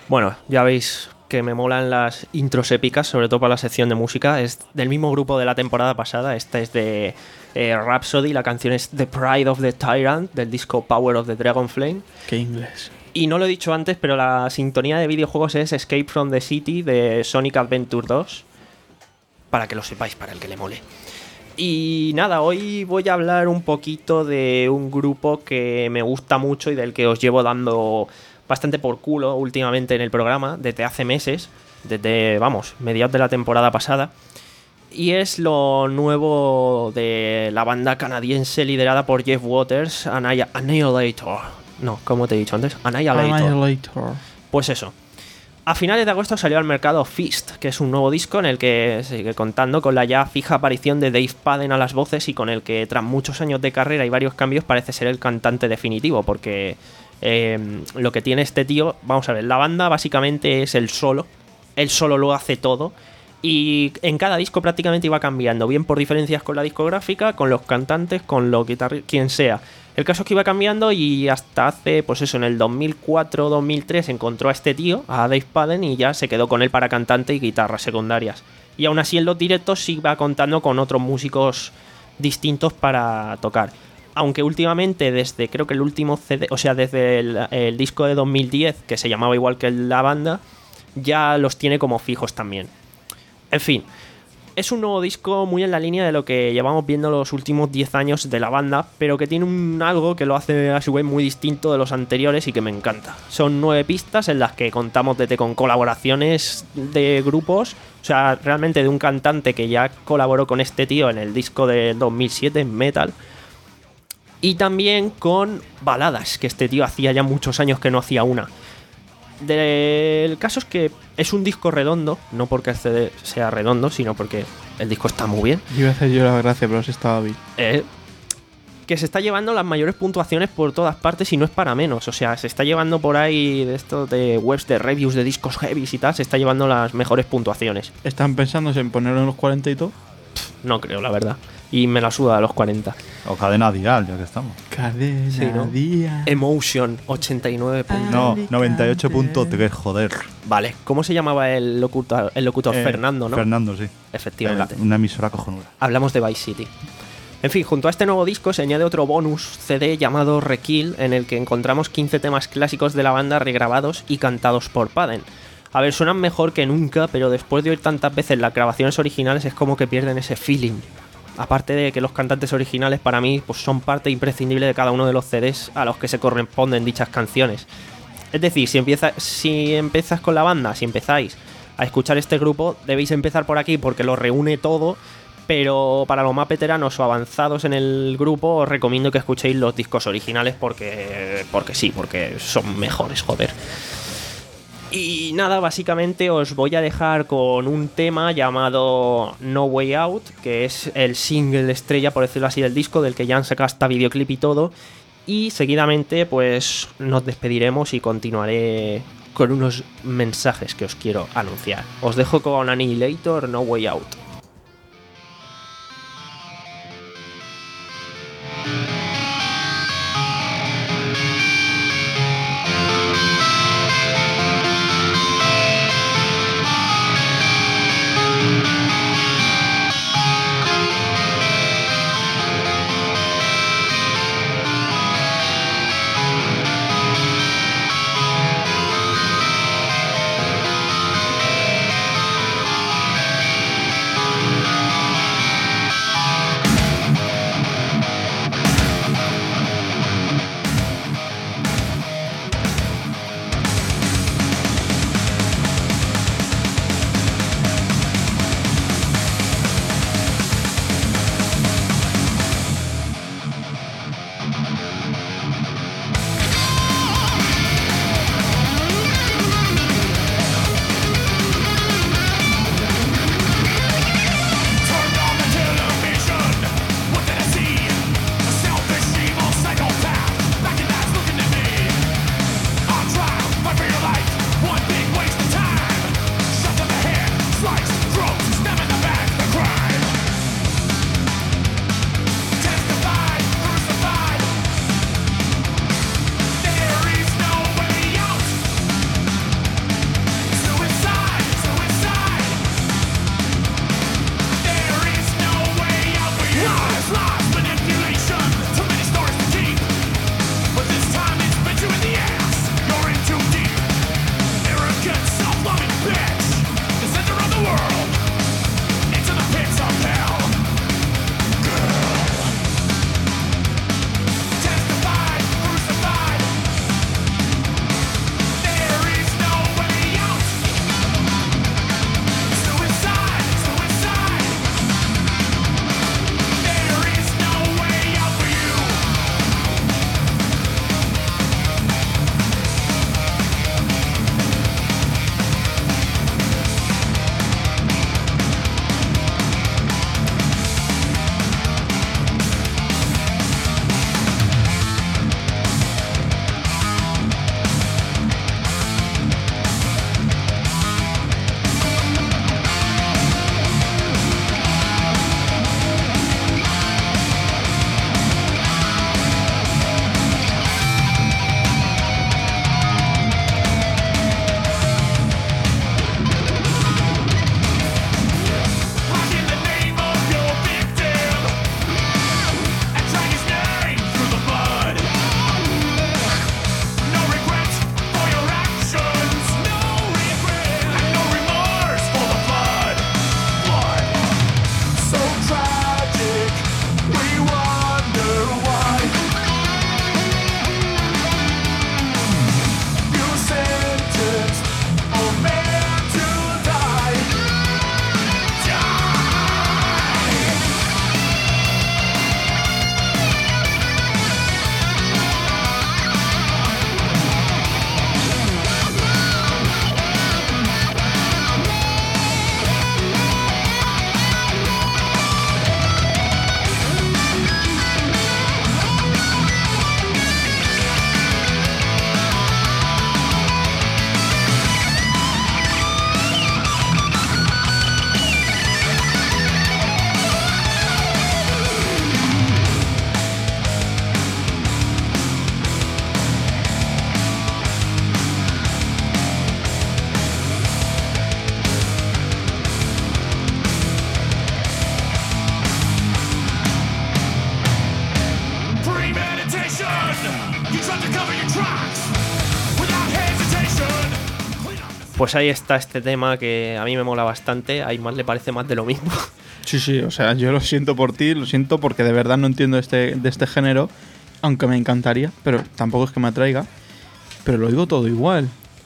Bueno, ya veis que me molan las intros épicas, sobre todo para la sección de música. Es del mismo grupo de la temporada pasada. Esta es de eh, Rhapsody, la canción es The Pride of the Tyrant, del disco Power of the Dragonflame. Qué inglés. Y no lo he dicho antes, pero la sintonía de videojuegos es Escape from the City de Sonic Adventure dos. Para que lo sepáis, para el que le mole. Y nada, hoy voy a hablar un poquito de un grupo que me gusta mucho y del que os llevo dando bastante por culo últimamente en el programa, desde hace meses, desde, vamos, mediados de la temporada pasada. Y es lo nuevo de la banda canadiense liderada por Jeff Waters, Anni- Annihilator. No, ¿cómo te he dicho antes? Annihilator. Annihilator. Pues eso. A finales de agosto salió al mercado Fist, que es un nuevo disco en el que sigue contando con la ya fija aparición de Dave Padden a las voces y con el que tras muchos años de carrera y varios cambios parece ser el cantante definitivo, porque eh, lo que tiene este tío, vamos a ver, la banda básicamente es el solo, él solo lo hace todo y en cada disco prácticamente iba cambiando, bien por diferencias con la discográfica, con los cantantes, con los guitarristas, quien sea. El caso es que iba cambiando y hasta hace, pues eso, en el dos mil cuatro dos mil tres encontró a este tío, a Dave Padden, y ya se quedó con él para cantante y guitarras secundarias. Y aún así en los directos sí va contando con otros músicos distintos para tocar. Aunque últimamente, desde creo que el último C D, o sea, desde el, el disco de dos mil diez, que se llamaba igual que la banda, ya los tiene como fijos también. En fin, es un nuevo disco muy en la línea de lo que llevamos viendo los últimos diez años de la banda, pero que tiene un algo que lo hace a su vez muy distinto de los anteriores y que me encanta. Son nueve pistas en las que contamos desde con colaboraciones de grupos, o sea, realmente de un cantante que ya colaboró con este tío en el disco de dos mil siete, Metal, y también con baladas, que este tío hacía ya muchos años que no hacía una. De... El caso es que es un disco redondo, no porque el C D sea redondo, sino porque el disco está muy bien. Yo iba a hacer yo la gracia, pero se estaba bien. Eh, que se está llevando las mayores puntuaciones por todas partes y no es para menos. O sea, se está llevando por ahí de esto de webs de reviews de discos heavies y tal, se está llevando las mejores puntuaciones. ¿Están pensando en ponerlo en los cuarenta y todo? No creo, la verdad. Y me la suda a los cuarenta. O cadena dial, ya que estamos. Cadena Sí, ¿no? día. Emotion, ochenta y nueve puntos. No, noventa y ocho punto tres, joder. Vale, ¿cómo se llamaba el locutor? El locutor Eh, Fernando, ¿no? Fernando, sí. Efectivamente. Una emisora cojonuda. Hablamos de Vice City. En fin, junto a este nuevo disco se añade otro bonus C D llamado Rekill, en el que encontramos quince temas clásicos de la banda regrabados y cantados por Padden. A ver, suenan mejor que nunca, pero después de oír tantas veces las grabaciones originales es como que pierden ese feeling. Aparte de que los cantantes originales para mí pues son parte imprescindible de cada uno de los C Ds a los que se corresponden dichas canciones. Es decir, si, empieza, si empiezas con la banda, si empezáis a escuchar este grupo, debéis empezar por aquí porque lo reúne todo, pero para los más veteranos o avanzados en el grupo os recomiendo que escuchéis los discos originales porque, porque sí, porque son mejores, joder. Y nada, básicamente os voy a dejar con un tema llamado No Way Out, que es el single estrella, por decirlo así, del disco, del que ya han sacado hasta videoclip y todo. Y seguidamente pues nos despediremos y continuaré con unos mensajes que os quiero anunciar. Os dejo con Annihilator, No Way Out. Thank Pues ahí está este tema que a mí me mola bastante. A Ismael le parece más de lo mismo. Sí, sí, o sea, yo lo siento por ti, lo siento porque de verdad no entiendo este, de este género, aunque me encantaría, pero tampoco es que me atraiga. Pero lo digo todo igual.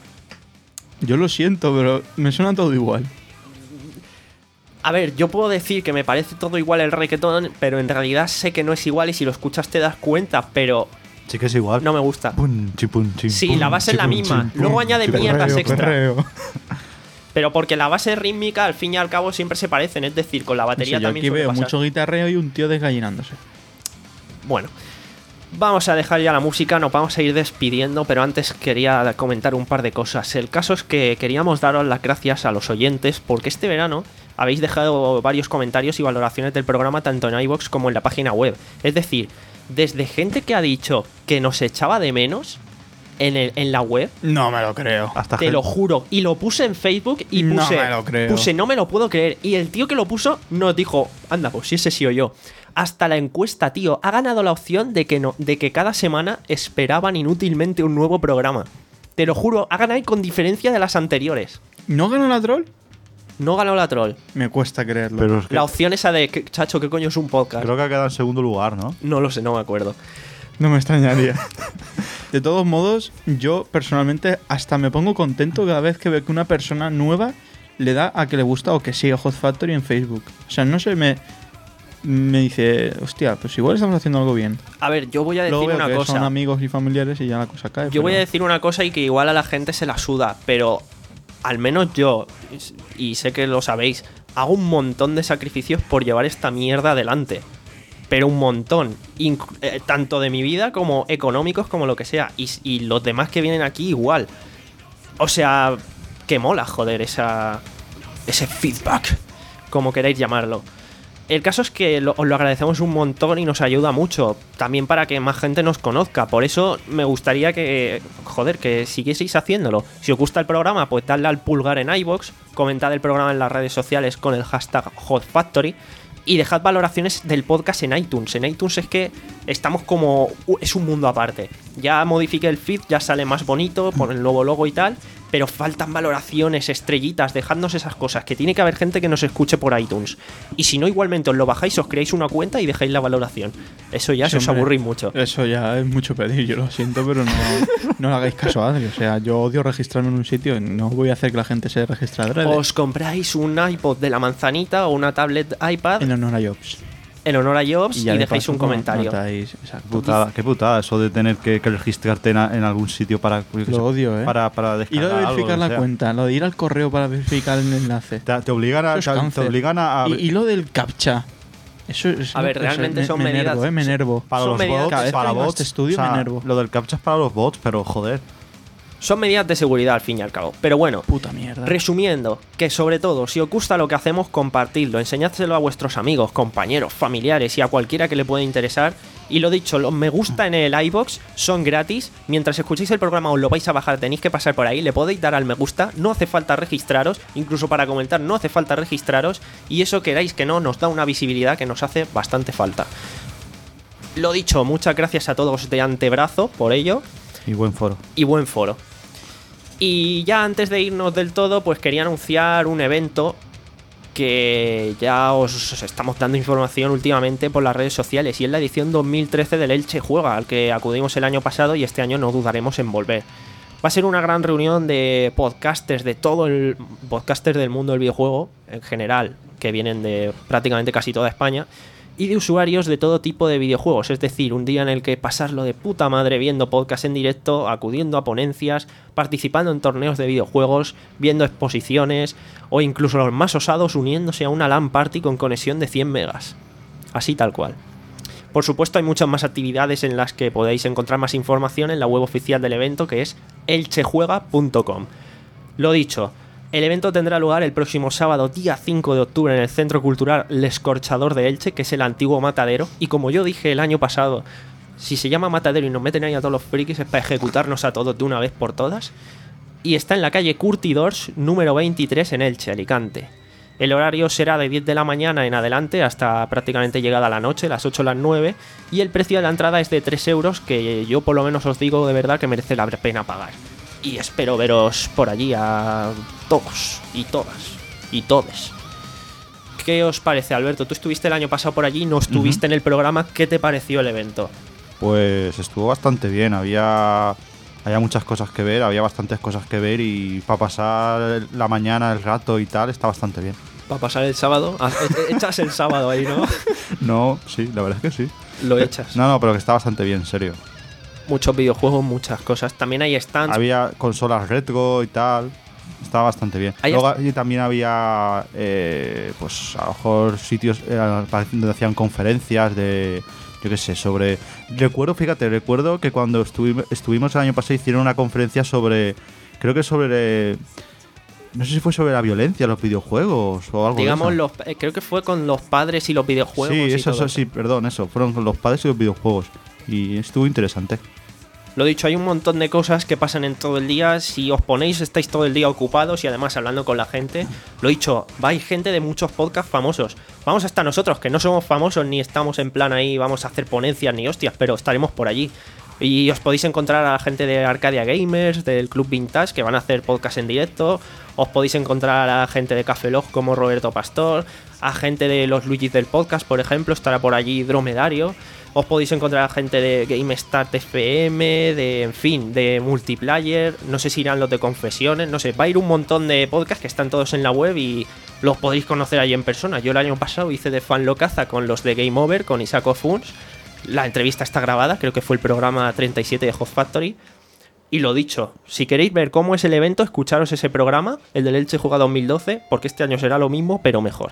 Yo lo siento, pero me suena todo igual. A ver, yo puedo decir que me parece todo igual el reggaetón, pero en realidad sé que no es igual y si lo escuchas te das cuenta, pero Sí que es igual. no me gusta. Pum, chi, pum, chi, Sí, pum, la base chi, es la pum, misma. chi, Luego pum, añade chi, pum. mierdas Perreo, extra. perreo. Pero porque la base rítmica, al fin y al cabo, siempre se parecen. Es decir, con la No batería sé, yo también aquí suele veo pasar. mucho guitarreo y un tío desgallinándose. Bueno, vamos a dejar ya la música, nos vamos a ir despidiendo, pero antes quería comentar un par de cosas. El caso es que queríamos daros las gracias a los oyentes porque este verano habéis dejado varios comentarios y valoraciones del programa tanto en iVoox como en la página web. Es decir, desde gente que ha dicho que nos echaba de menos en, el, en la web, No me lo creo. Hasta te gente- lo juro, y lo puse en Facebook y No puse, me lo creo. puse no me lo puedo creer, y el tío que lo puso nos dijo, anda, pues si ese sí o yo. Hasta la encuesta, tío, ha ganado la opción de que, no, de que cada semana esperaban inútilmente un nuevo programa. Te lo juro, ha ganado y con diferencia de las anteriores. ¿No ganó la troll? No ganó la troll. Me cuesta creerlo. Pero es que La opción esa de, que- chacho, ¿qué coño es un podcast? creo que ha quedado en segundo lugar, ¿no? No lo sé, no me acuerdo. No me extrañaría. De todos modos, yo personalmente hasta me pongo contento cada vez que veo que una persona nueva le da a que le gusta o que sigue Hot Factory en Facebook. O sea, no sé, me, me dice, hostia, pues igual estamos haciendo algo bien. A ver, yo voy a decir Luego veo una que son cosa. amigos y familiares y ya la cosa cae. Yo voy a pero- decir una cosa y que igual a la gente se la suda, pero al menos yo, y sé que lo sabéis, hago un montón de sacrificios por llevar esta mierda adelante. Pero un montón. Inc- eh, tanto de mi vida como económicos como lo que sea. Y, y los demás que vienen aquí igual. O sea, que mola, joder, esa, ese feedback, como queráis llamarlo. El caso es que lo- os lo agradecemos un montón y nos ayuda mucho. También para que más gente nos conozca. Por eso me gustaría que, joder, que siguieseis haciéndolo. Si os gusta el programa, pues dadle al pulgar en iVoox, comentad el programa en las redes sociales con el hashtag HotFactory y dejad valoraciones del podcast en iTunes. En iTunes es que estamos como... uh, es un mundo aparte. Ya modifiqué el feed, ya sale más bonito, con el nuevo logo y tal, pero faltan valoraciones, estrellitas, dejadnos esas cosas, que tiene que haber gente que nos escuche por iTunes. Y si no, igualmente os lo bajáis, os creáis una cuenta y dejáis la valoración. Eso ya, Sí, si os hombre, aburrís mucho. Eso ya es mucho pedir, yo lo siento, pero no, no le hagáis caso a Adri. O sea, yo odio registrarme en un sitio y no voy a hacer que la gente se registre adrede. Os compráis un iPod de la manzanita o una tablet iPad En honor a Jobs. en honor a Jobs y, ya de dejáis paso un comentario. notáis- exacto. Putada, qué putada eso de tener que, que registrarte en, a- en algún sitio para, yo qué Lo sé, odio, ¿eh? para, para Y descargar lo de algo, verificar lo la que sea. cuenta, lo de ir al correo para verificar el enlace. Te, te obligan a, Eso es te, cáncer. te obligan a, a- Y, y lo del captcha. Eso es. A ver, eso realmente me, son me medidas- Enervo, eh, me enervo. para son los medidas- bots, cada vez que para vengo a bots. este estudio o sea, me enervo. Lo del captcha es para los bots, pero joder. Son medidas de seguridad al fin y al cabo. Pero bueno, Puta mierda. resumiendo, que sobre todo, si os gusta lo que hacemos, compartidlo, enseñádselo a vuestros amigos, compañeros, familiares y a cualquiera que le pueda interesar. Y lo dicho, los me gusta en el iVoox son gratis. Mientras escuchéis el programa os lo vais a bajar, tenéis que pasar por ahí, le podéis dar al me gusta, no hace falta registraros, incluso para comentar no hace falta registraros. Y eso queráis que no, nos da una visibilidad que nos hace bastante falta. Lo dicho, muchas gracias a todos de antebrazo por ello. Y buen foro. Y buen foro. Y ya antes de irnos del todo, pues quería anunciar un evento que ya os, os estamos dando información últimamente por las redes sociales, y es la edición dos mil trece del Elche Juega, al que acudimos el año pasado y este año no dudaremos en volver. Va a ser una gran reunión de podcasters de todo el podcasters del mundo del videojuego en general, que vienen de prácticamente casi toda España, y de usuarios de todo tipo de videojuegos, es decir, un día en el que pasarlo de puta madre viendo podcast en directo, acudiendo a ponencias, participando en torneos de videojuegos, viendo exposiciones o incluso los más osados uniéndose a una LAN party con conexión de cien megas. Así tal cual. Por supuesto, hay muchas más actividades en las que podéis encontrar más información en la web oficial del evento, que es elchejuega punto com. Lo dicho, el evento tendrá lugar el próximo sábado, día cinco de octubre, en el Centro Cultural L'Escorchador de Elche, que es el antiguo Matadero. Y como yo dije el año pasado, si se llama Matadero y nos meten ahí a todos los frikis es para ejecutarnos a todos de una vez por todas. Y está en la calle Curtidors, número veintitrés, en Elche, Alicante. El horario será de diez de la mañana en adelante hasta prácticamente llegada la noche, las ocho o las nueve. Y el precio de la entrada es de tres euros, que yo por lo menos os digo de verdad que merece la pena pagar. Y espero veros por allí a todos y todas y todes. ¿Qué os parece, Alberto? Tú estuviste el año pasado por allí, no estuviste uh-huh. en el programa. ¿Qué te pareció el evento? Pues estuvo bastante bien. Había, había muchas cosas que ver, había bastantes cosas que ver y para pasar la mañana, el rato y tal, está bastante bien. ¿Para pasar el sábado? Ah, echas el sábado ahí, ¿no? No, sí, la verdad es que sí. Lo echas. No, no, pero que está bastante bien, en serio. Muchos videojuegos, muchas cosas. También hay stands. Había consolas retro y tal. Estaba bastante bien. Luego y también había, eh, pues a lo mejor sitios eh, donde hacían conferencias de, yo qué sé, sobre... Recuerdo, fíjate, recuerdo que cuando estuvi- estuvimos el año pasado hicieron una conferencia sobre, creo que sobre... No sé si fue sobre la violencia en los videojuegos o algo. Digamos, de eso. los, eh, creo que fue con los padres y los videojuegos. Sí, y eso, todo eso, sí, perdón, eso. Fueron con los padres y los videojuegos. Y estuvo interesante. Lo dicho, hay un montón de cosas que pasan en todo el día. Si os ponéis, estáis todo el día ocupados y además hablando con la gente. Lo dicho, va a ir gente de muchos podcasts famosos. Vamos hasta nosotros, que no somos famosos ni estamos en plan ahí, vamos a hacer ponencias ni hostias, pero estaremos por allí. Y os podéis encontrar a la gente de Arcadia Gamers, del Club Vintage, que van a hacer podcast en directo. Os podéis encontrar a la gente de Café Log como Roberto Pastor, a gente de los Luigis del podcast, por ejemplo, estará por allí Dromedario. Os podéis encontrar a gente de GameStart F M, de, en fin, de Multiplayer. No sé si irán los de Confesiones, no sé. Va a ir un montón de podcasts que están todos en la web y los podéis conocer allí en persona. Yo el año pasado hice de fan locaza con los de Game Over, con Isaac Ofuns. La entrevista está grabada, creo que fue el programa treinta y siete de Hot Factory. Y lo dicho, si queréis ver cómo es el evento, escucharos ese programa, el del Elche Juga dos mil doce, porque este año será lo mismo, pero mejor.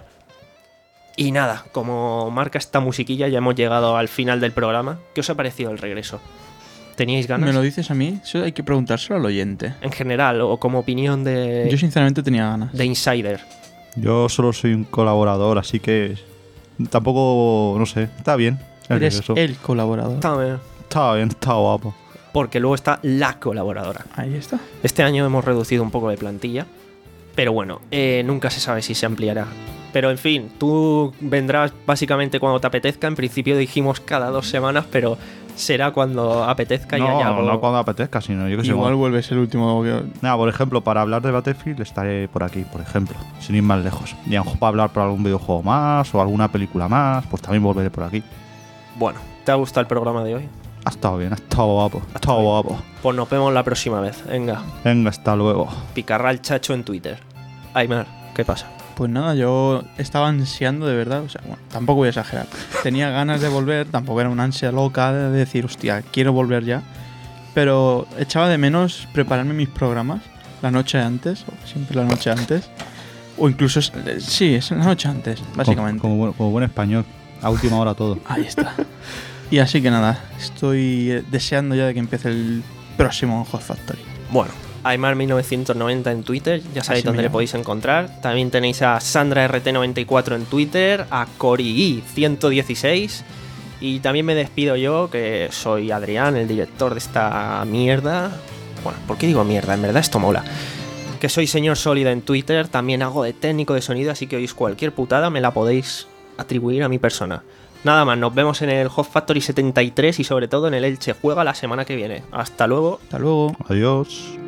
Y nada, como marca esta musiquilla, ya hemos llegado al final del programa. ¿Qué os ha parecido el regreso? ¿Teníais ganas? ¿Me lo dices a mí? Eso hay que preguntárselo al oyente. En general, o como opinión de... Yo sinceramente tenía ganas. De insider. Yo solo soy un colaborador, así que tampoco, no sé, está bien. El Eres regreso. el colaborador. Está bien. Está bien, está guapo. Porque luego está la colaboradora. Ahí está. Este año hemos reducido un poco de plantilla, pero bueno, eh, nunca se sabe si se ampliará. Pero en fin, tú vendrás básicamente cuando te apetezca. En principio dijimos cada dos semanas, pero será cuando apetezca y No, haya algo. no cuando apetezca, sino yo que sé. Igual bueno. vuelves el último... Nada, por ejemplo, para hablar de Battlefield estaré por aquí, por ejemplo, sin ir más lejos. Y a lo mejor para hablar por algún videojuego más o alguna película más, pues también volveré por aquí. Bueno, ¿te ha gustado el programa de hoy? Ha estado bien, ha estado guapo, ha estado guapo. Pues nos vemos la próxima vez. Venga, Venga, hasta luego. Picarral Chacho en Twitter. Aymar, ¿qué pasa? Pues nada, yo estaba ansiando de verdad, o sea, bueno, tampoco voy a exagerar. Tenía ganas de volver, tampoco era una ansia loca de decir, hostia, quiero volver ya. Pero echaba de menos prepararme mis programas la noche antes, o siempre la noche antes. O incluso, sí, es la noche antes, básicamente. Como, como, como buen español, a última hora todo. Ahí está. Y así que nada, estoy deseando ya de que empiece el próximo Hot Factory. Bueno, Aymar mil novecientos noventa en Twitter, ya sabéis Así dónde me le llamo. podéis encontrar. También tenéis a Sandra R T noventa y cuatro en Twitter, a Cori ciento dieciséis. Y también me despido yo, que soy Adrián, el director de esta mierda. Bueno, ¿por qué digo mierda? En verdad esto mola. Que soy señor Sólida en Twitter, también hago de técnico de sonido, así que oís cualquier putada, me la podéis atribuir a mi persona. Nada más, nos vemos en el Hot Factory setenta y tres y sobre todo en el Elche Juega la semana que viene. Hasta luego. Hasta luego. Adiós.